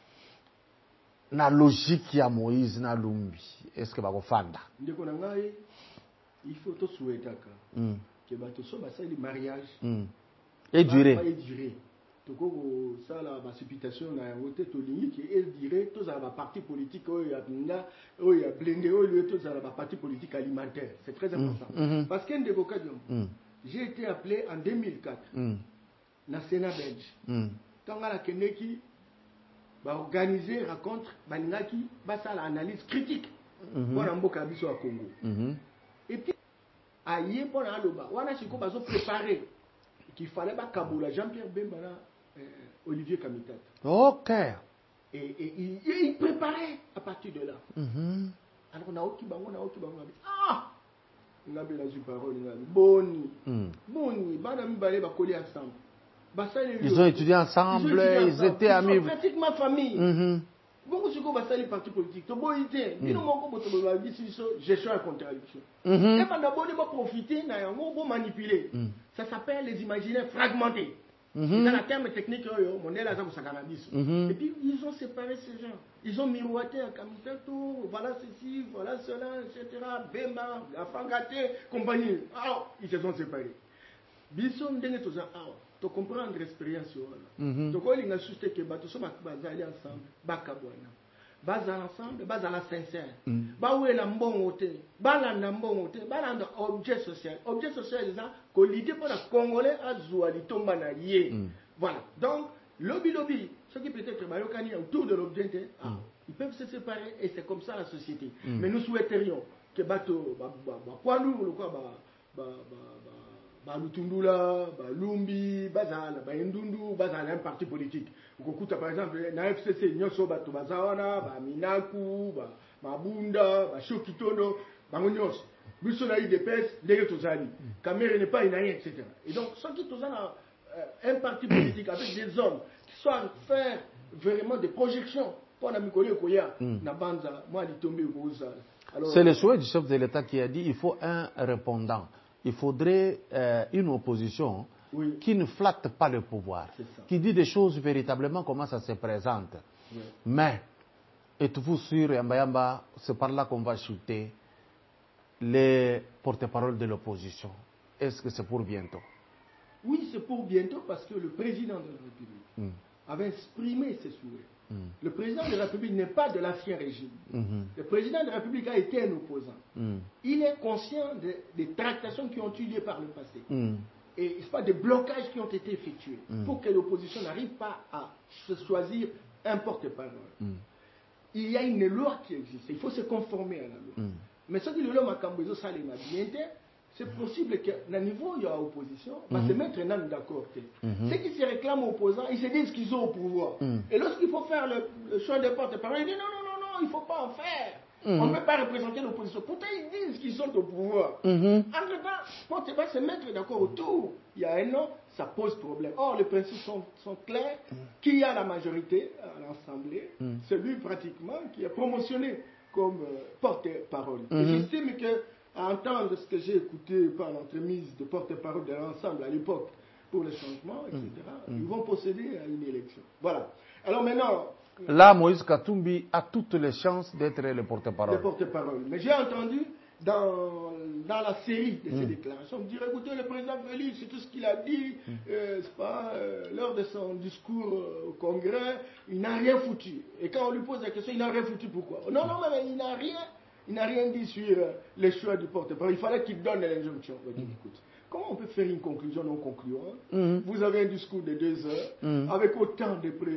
La logique y a Moïse na Lumbi, est-ce que va go fanda? Il faut tout souhaiter que bato so ba le mariage et durer. Toko ça la précipitation na wote to lingi qui elle dirait tous à la parti politique o ya binga o ya blindé o lieu tous à la parti politique alimentaire, c'est très important. Parce qu'un des occasions j'ai été appelé en 2004 na Sénat belge. Quand la Keneki va organiser rencontre baningaki ba ça l'analyse critique pour mboka biso à Congo. Et puis aïe pour la loba wana siko bazo préparer qu'il fallait pas Kaboula Jean-Pierre Bembana Olivier Kamitat. Ok. Et il préparait à partir de là. Alors on a Oki Bango. Ah, on a bien la parole. Boni, Banami Balé va coller ensemble. Ils ont étudié ensemble, ils étaient amis. Ils sont pratiquement famille. Beaucoup de les partis politiques. Gestion et contradiction. Et on profiter, on manipuler. Ça s'appelle les imaginaires fragmentés. C'est un terme technique, et puis ils ont séparé ces gens. Ils ont miroité à Kamitato, voilà ceci, voilà cela, etc. Bemba, Afangate, compagnie. Alors, ils se sont séparés. Bisson, tu comprends l'expérience. Donc, il a suscité que les gens aller ensemble, baza ensemble, baza la sincère. Baoué la mbongote, balanda mbongote, balanda objet social. Objet social, c'est l'idée pour la Congolais à Zouali tomba na yé. Voilà. Donc, lobby, ceux qui peut-être autour de l'objet, ils peuvent se séparer et c'est comme ça la société. Mais nous souhaiterions que bateau, quoi nous, le quoi, Lutundula, Lumbi, Bazala, Ndundu, Bazala, un parti politique. Par exemple, dans la FCC, Nyoso, Bazawana, Minaku, Mabunda, Shokitono, Bangonyos. Bussonaï dépêche, les Tozani. Cameroun n'est pas une rien, etc. Et donc, ceux qui ont un parti politique avec des hommes qui soient faire vraiment des projections pour la Mikoli Okoya, Nabanza, moi, il tombe au C'est le souhait du chef de l'État qui a dit qu'il faut un répondant. Il faudrait une opposition qui ne flatte pas le pouvoir, qui dit des choses véritablement comment ça se présente. Oui. Mais, êtes-vous sûr, Yamba, c'est par là qu'on va chuter les porte-parole de l'opposition? Est-ce que c'est pour bientôt? Oui, c'est pour bientôt parce que le président de la République avait exprimé ses souhaits. Le président de la République n'est pas de l'ancien régime. Le président de la République a été un opposant. Il est conscient des tractations qui ont eu lieu par le passé. Et ce pas des blocages qui ont été effectués pour que l'opposition n'arrive pas à se choisir un porte-parole. Il y a une loi qui existe. Il faut se conformer à la loi. Mais ce que le loi Makambozo Salema c'est possible qu'à un niveau il y a opposition, va se mettre d'accord. Ceux qui se réclament opposants, ils se disent qu'ils ont au pouvoir. Et lorsqu'il faut faire le choix des porte-parole, ils disent non, il ne faut pas en faire. On ne peut pas représenter l'opposition. Pourtant, ils disent qu'ils sont au pouvoir. Entre-temps, quand tu vas se mettre d'accord autour, il y a un an, ça pose problème. Or, les principes sont clairs. Qui a la majorité à l'Assemblée, c'est lui pratiquement qui est promotionné comme porte-parole. Et j'estime que à entendre ce que j'ai écouté par l'entremise de porte-parole de l'ensemble à l'époque pour les changements, etc., ils vont procéder à une élection. Voilà. Alors maintenant... Là, Moïse Katumbi a toutes les chances d'être le porte-parole. Le porte-parole. Mais j'ai entendu dans la série de ces déclarations, me dire, écoutez, le président Félix, c'est tout ce qu'il a dit, c'est pas, lors de son discours au Congrès, il n'a rien foutu. Et quand on lui pose la question, il n'a rien foutu, pourquoi? Non, mais il n'a rien dit sur les choix du porte-parole. Il fallait qu'il donne l'injonction. Écoute, comment on peut faire une conclusion non concluante? Vous avez un discours de 2 heures avec autant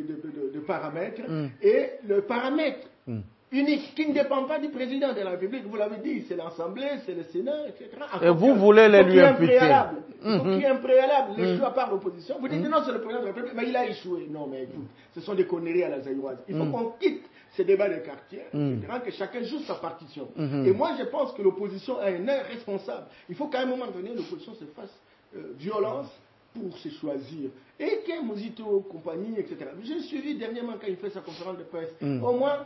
de paramètres et le paramètre unique qui ne dépend pas du président de la République, vous l'avez dit, c'est l'Assemblée, c'est le Sénat, etc. Et vous voulez les lui imputer? Il faut qu'il y ait un préalable, le choix par l'opposition. Vous dites non, c'est le président de la République, mais il a échoué. Non, mais écoute, ce sont des conneries à la zaïroise. Il faut qu'on quitte ces débats de quartier, que chacun joue sa partition. Et moi, je pense que l'opposition a un air responsable. Il faut qu'à un moment donné, l'opposition se fasse violence pour se choisir. Et qu'il y ait Mosito, compagnie, etc. J'ai suivi dernièrement quand il fait sa conférence de presse. Au moins,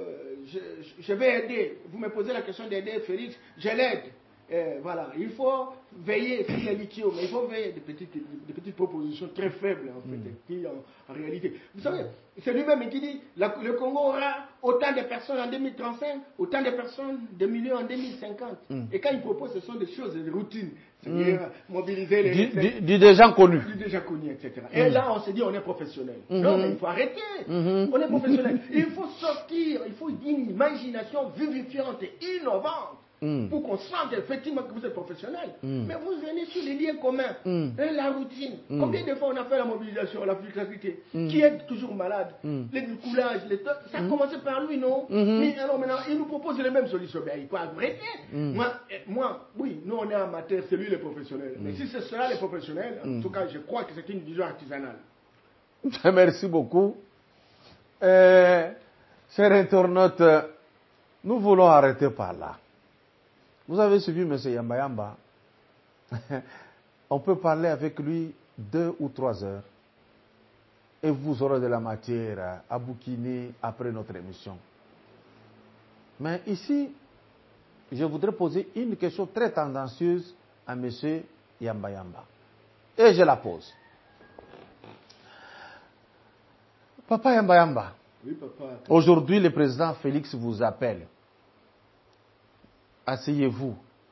je vais aider. Vous me posez la question d'aider Félix, je l'aide. Voilà, il faut veiller, c'est l'Ichio, mais il faut veiller des petites propositions très faibles en fait, qui en réalité. Vous savez, c'est lui-même qui dit le Congo aura autant de personnes en 2035, autant de personnes, de millions en 2050. Et quand il propose, ce sont des choses de routine, c'est-à-dire mobiliser les du déjà connu. Du déjà connu, etc. Et là, on se dit, on est professionnel. Non, mais il faut arrêter. On est professionnel. Il faut sortir, il faut une imagination vivifiante et innovante. Pour qu'on sente effectivement que vous êtes professionnel. Mais vous venez sur les liens communs, la routine. Combien de fois on a fait la mobilisation, la fluidité? Qui est toujours malade? Les coulages, ça a commencé par lui, non? Mais alors maintenant, il nous propose les mêmes solutions. Ben, il faut arrêter. Moi, oui, nous on est amateurs, c'est lui le professionnel. Mais si c'est cela les professionnels, en tout cas, je crois que c'est une vision artisanale. Merci beaucoup. Chers internautes, nous voulons arrêter par là. Vous avez suivi M. Yamba. On peut parler avec lui 2 ou 3 heures. Et vous aurez de la matière à bouquiner après notre émission. Mais ici, je voudrais poser une question très tendancieuse à M. Yamba. Et je la pose. Papa Yamba. Oui, papa. Aujourd'hui, le président Félix vous appelle. Asseyez-vous.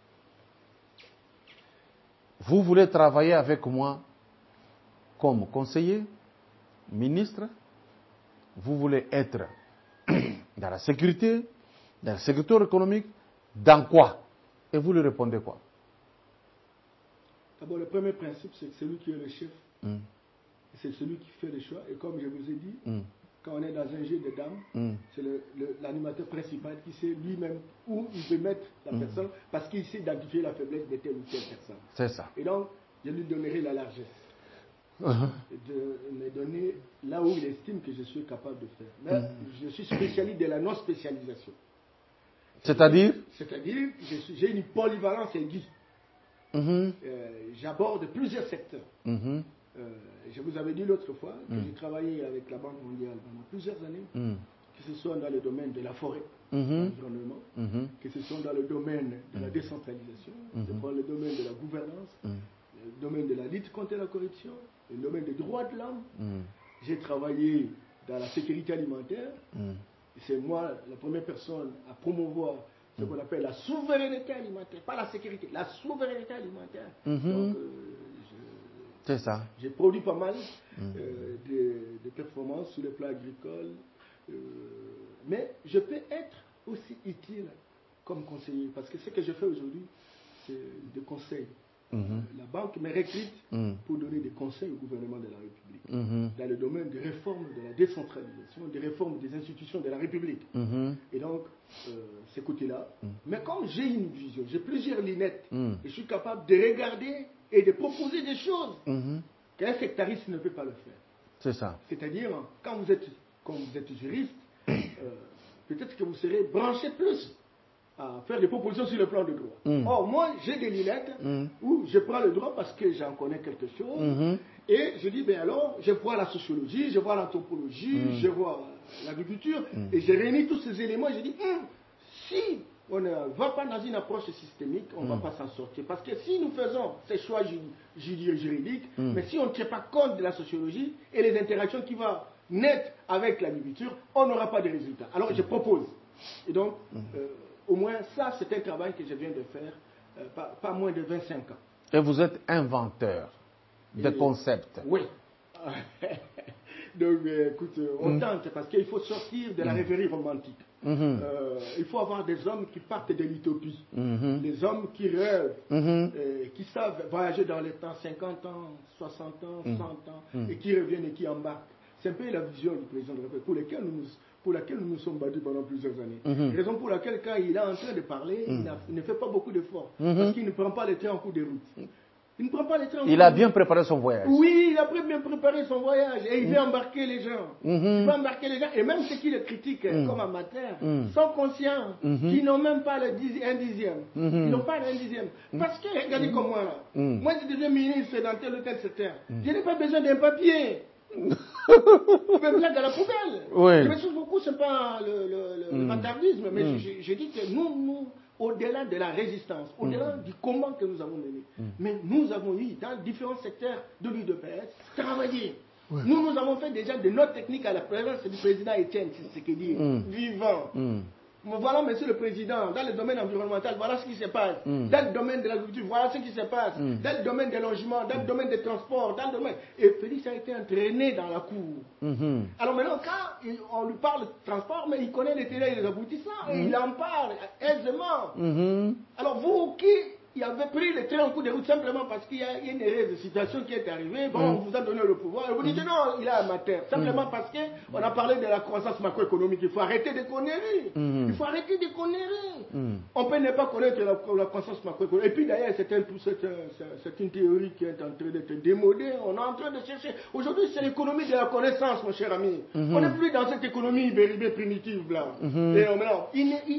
Vous voulez travailler avec moi comme conseiller, ministre. Vous voulez être dans la sécurité, dans le secteur économique, dans quoi? Et vous lui répondez quoi? D'abord, le premier principe, c'est que celui qui est le chef, c'est celui qui fait les choix. Et comme je vous ai dit, quand on est dans un jeu de dames, c'est l'animateur principal qui sait lui-même où il peut mettre la personne parce qu'il sait identifier la faiblesse de telle ou telle personne. C'est ça. Et donc, je lui donnerai la largesse de me donner là où il estime que je suis capable de faire. Mais je suis spécialiste de la non-spécialisation. C'est-à-dire C'est-à-dire que j'ai une polyvalence aiguë. J'aborde plusieurs secteurs. Je vous avais dit l'autre fois que j'ai travaillé avec la Banque mondiale pendant plusieurs années, que ce soit dans le domaine de la forêt, de l'environnement, que ce soit dans le domaine de la décentralisation, le domaine de la gouvernance, le domaine de la lutte contre la corruption, le domaine des droits de l'homme. J'ai travaillé dans la sécurité alimentaire. C'est moi la première personne à promouvoir ce qu'on appelle la souveraineté alimentaire, pas la sécurité, la souveraineté alimentaire. Donc, c'est ça. J'ai produit pas mal de performances sur le plan agricole, mais je peux être aussi utile comme conseiller, parce que ce que je fais aujourd'hui, c'est des conseils. La banque me recrute pour donner des conseils au gouvernement de la République dans le domaine des réformes de la décentralisation, des réformes des institutions de la République. Et donc, ces côtés-là. Mais comme j'ai une vision, j'ai plusieurs lunettes, et je suis capable de regarder et de proposer des choses qu'un sectariste ne peut pas le faire. C'est ça. C'est-à-dire, quand vous êtes juriste, peut-être que vous serez branché plus à faire des propositions sur le plan de droit. Or, moi, j'ai des lunettes où je prends le droit parce que j'en connais quelque chose, et je dis, ben alors, je vois la sociologie, je vois l'anthropologie, je vois l'agriculture, et je réunis tous ces éléments, et je dis, si on ne va pas dans une approche systémique, on ne va pas s'en sortir. Parce que si nous faisons ces choix juridiques, mais si on ne tient pas compte de la sociologie et les interactions qui vont naître avec l'agriculture, on n'aura pas de résultats. Alors je propose. Et donc, au moins ça, c'est un travail que je viens de faire, pas moins de 25 ans. Et vous êtes inventeur de concepts. Oui. Donc, écoute, on tente parce qu'il faut sortir de la rêverie romantique. Il faut avoir des hommes qui partent de l'utopie, des hommes qui rêvent, qui savent voyager dans les temps, 50 ans, 60 ans, 100 ans, et qui reviennent et qui embarquent. C'est un peu la vision du président de la République pour laquelle nous nous sommes battus pendant plusieurs années. Raison pour laquelle, quand il est en train de parler, il ne fait pas beaucoup d'efforts, parce qu'il ne prend pas les trains en cours de route. Il ne prend pas les trains en cours de route. Il a bien préparé son voyage. Oui, il a bien préparé son voyage, et il veut embarquer les gens. Il veut embarquer les gens, et même ceux qui le critiquent comme amateurs sont conscients qu'ils n'ont même pas un dixième. Ils n'ont pas un dixième. Parce que, regardez comme moi là, moi je deviens ministre dans tel ou tel secteur. Je n'ai pas besoin d'un papier. Je peux me mettre dans la poubelle. Oui. Je me souviens beaucoup, ce n'est pas le bâtardisme, mais je dis que nous, au-delà de la résistance, au-delà du combat que nous avons mené, mais nous avons eu, dans différents secteurs de l'UDPS, travaillé. Nous avons fait déjà de notre technique à la présence du président Etienne Tshisekedi, vivant. Voilà, monsieur le président, dans le domaine environnemental, voilà ce qui se passe. Dans le domaine de l'agriculture, voilà ce qui se passe. Dans le domaine de logement, dans le domaine des transports, dans le domaine... Et Félix a été entraîné dans la cour. Alors maintenant, quand on lui parle de transport, mais il connaît les tenants et les aboutissants, et il en parle aisément. Alors vous qui avez pris le train en cours de route simplement parce qu'il y a une erreur de situation qui est arrivée, bon, on vous a donné le pouvoir, et vous dites non, il est amateur, simplement parce qu'on a parlé de la croissance macroéconomique. Il faut arrêter de conneries. Il faut arrêter de conneries. On peut ne pas connaître la croissance macroéconomique. Et puis d'ailleurs, c'est une théorie qui est en train d'être démodée. On est en train de chercher. Aujourd'hui, c'est l'économie de la connaissance, mon cher ami. On n'est plus dans cette économie ibéribée primitive là. Et maintenant,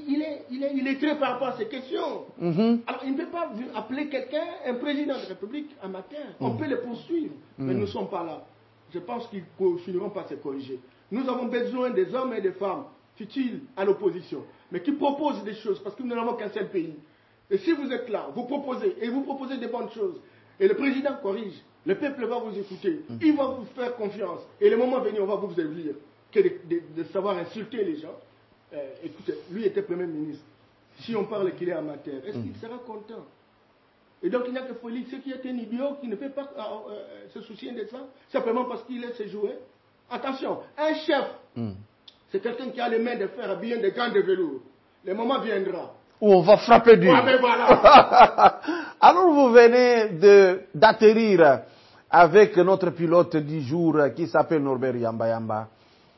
il est très par rapport à ces questions. Alors, il ne peut pas appeler quelqu'un un président de la République amateur. On peut le poursuivre, mais nous ne sommes pas là. Je pense qu'ils ne finiront pas se corriger. Nous avons besoin des hommes et des femmes futiles à l'opposition, mais qui proposent des choses, parce que nous n'avons qu'un seul pays. Et si vous êtes là, vous proposez, et vous proposez des bonnes choses, et le président corrige, le peuple va vous écouter, il va vous faire confiance, et le moment venu, on va vous élire, que de savoir insulter les gens. Écoutez, lui était Premier ministre. Si on parle qu'il est amateur, est-ce qu'il sera content? Et donc il n'y a que Félix qui est un idiot qui ne peut pas se soucier de ça, simplement parce qu'il laisse se jouer. Attention, un chef, c'est quelqu'un qui a les mains de fer habillées de gants de velours. Le moment viendra où on va frapper dur. mais voilà. Alors vous venez d'atterrir avec notre pilote du jour qui s'appelle Norbert Yamba Yamba.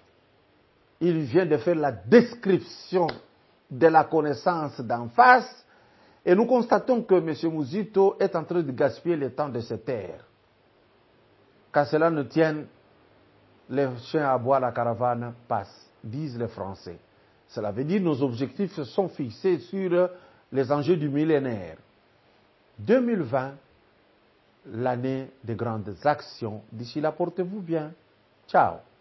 Il vient de faire la description de la connaissance d'en face. Et nous constatons que M. Mouzito est en train de gaspiller le temps de cette terre. Qu'à cela ne tienne, les chiens à bois, la caravane passe, disent les Français. Cela veut dire que nos objectifs sont fixés sur les enjeux du millénaire. 2020, l'année des grandes actions. D'ici là, portez-vous bien. Ciao.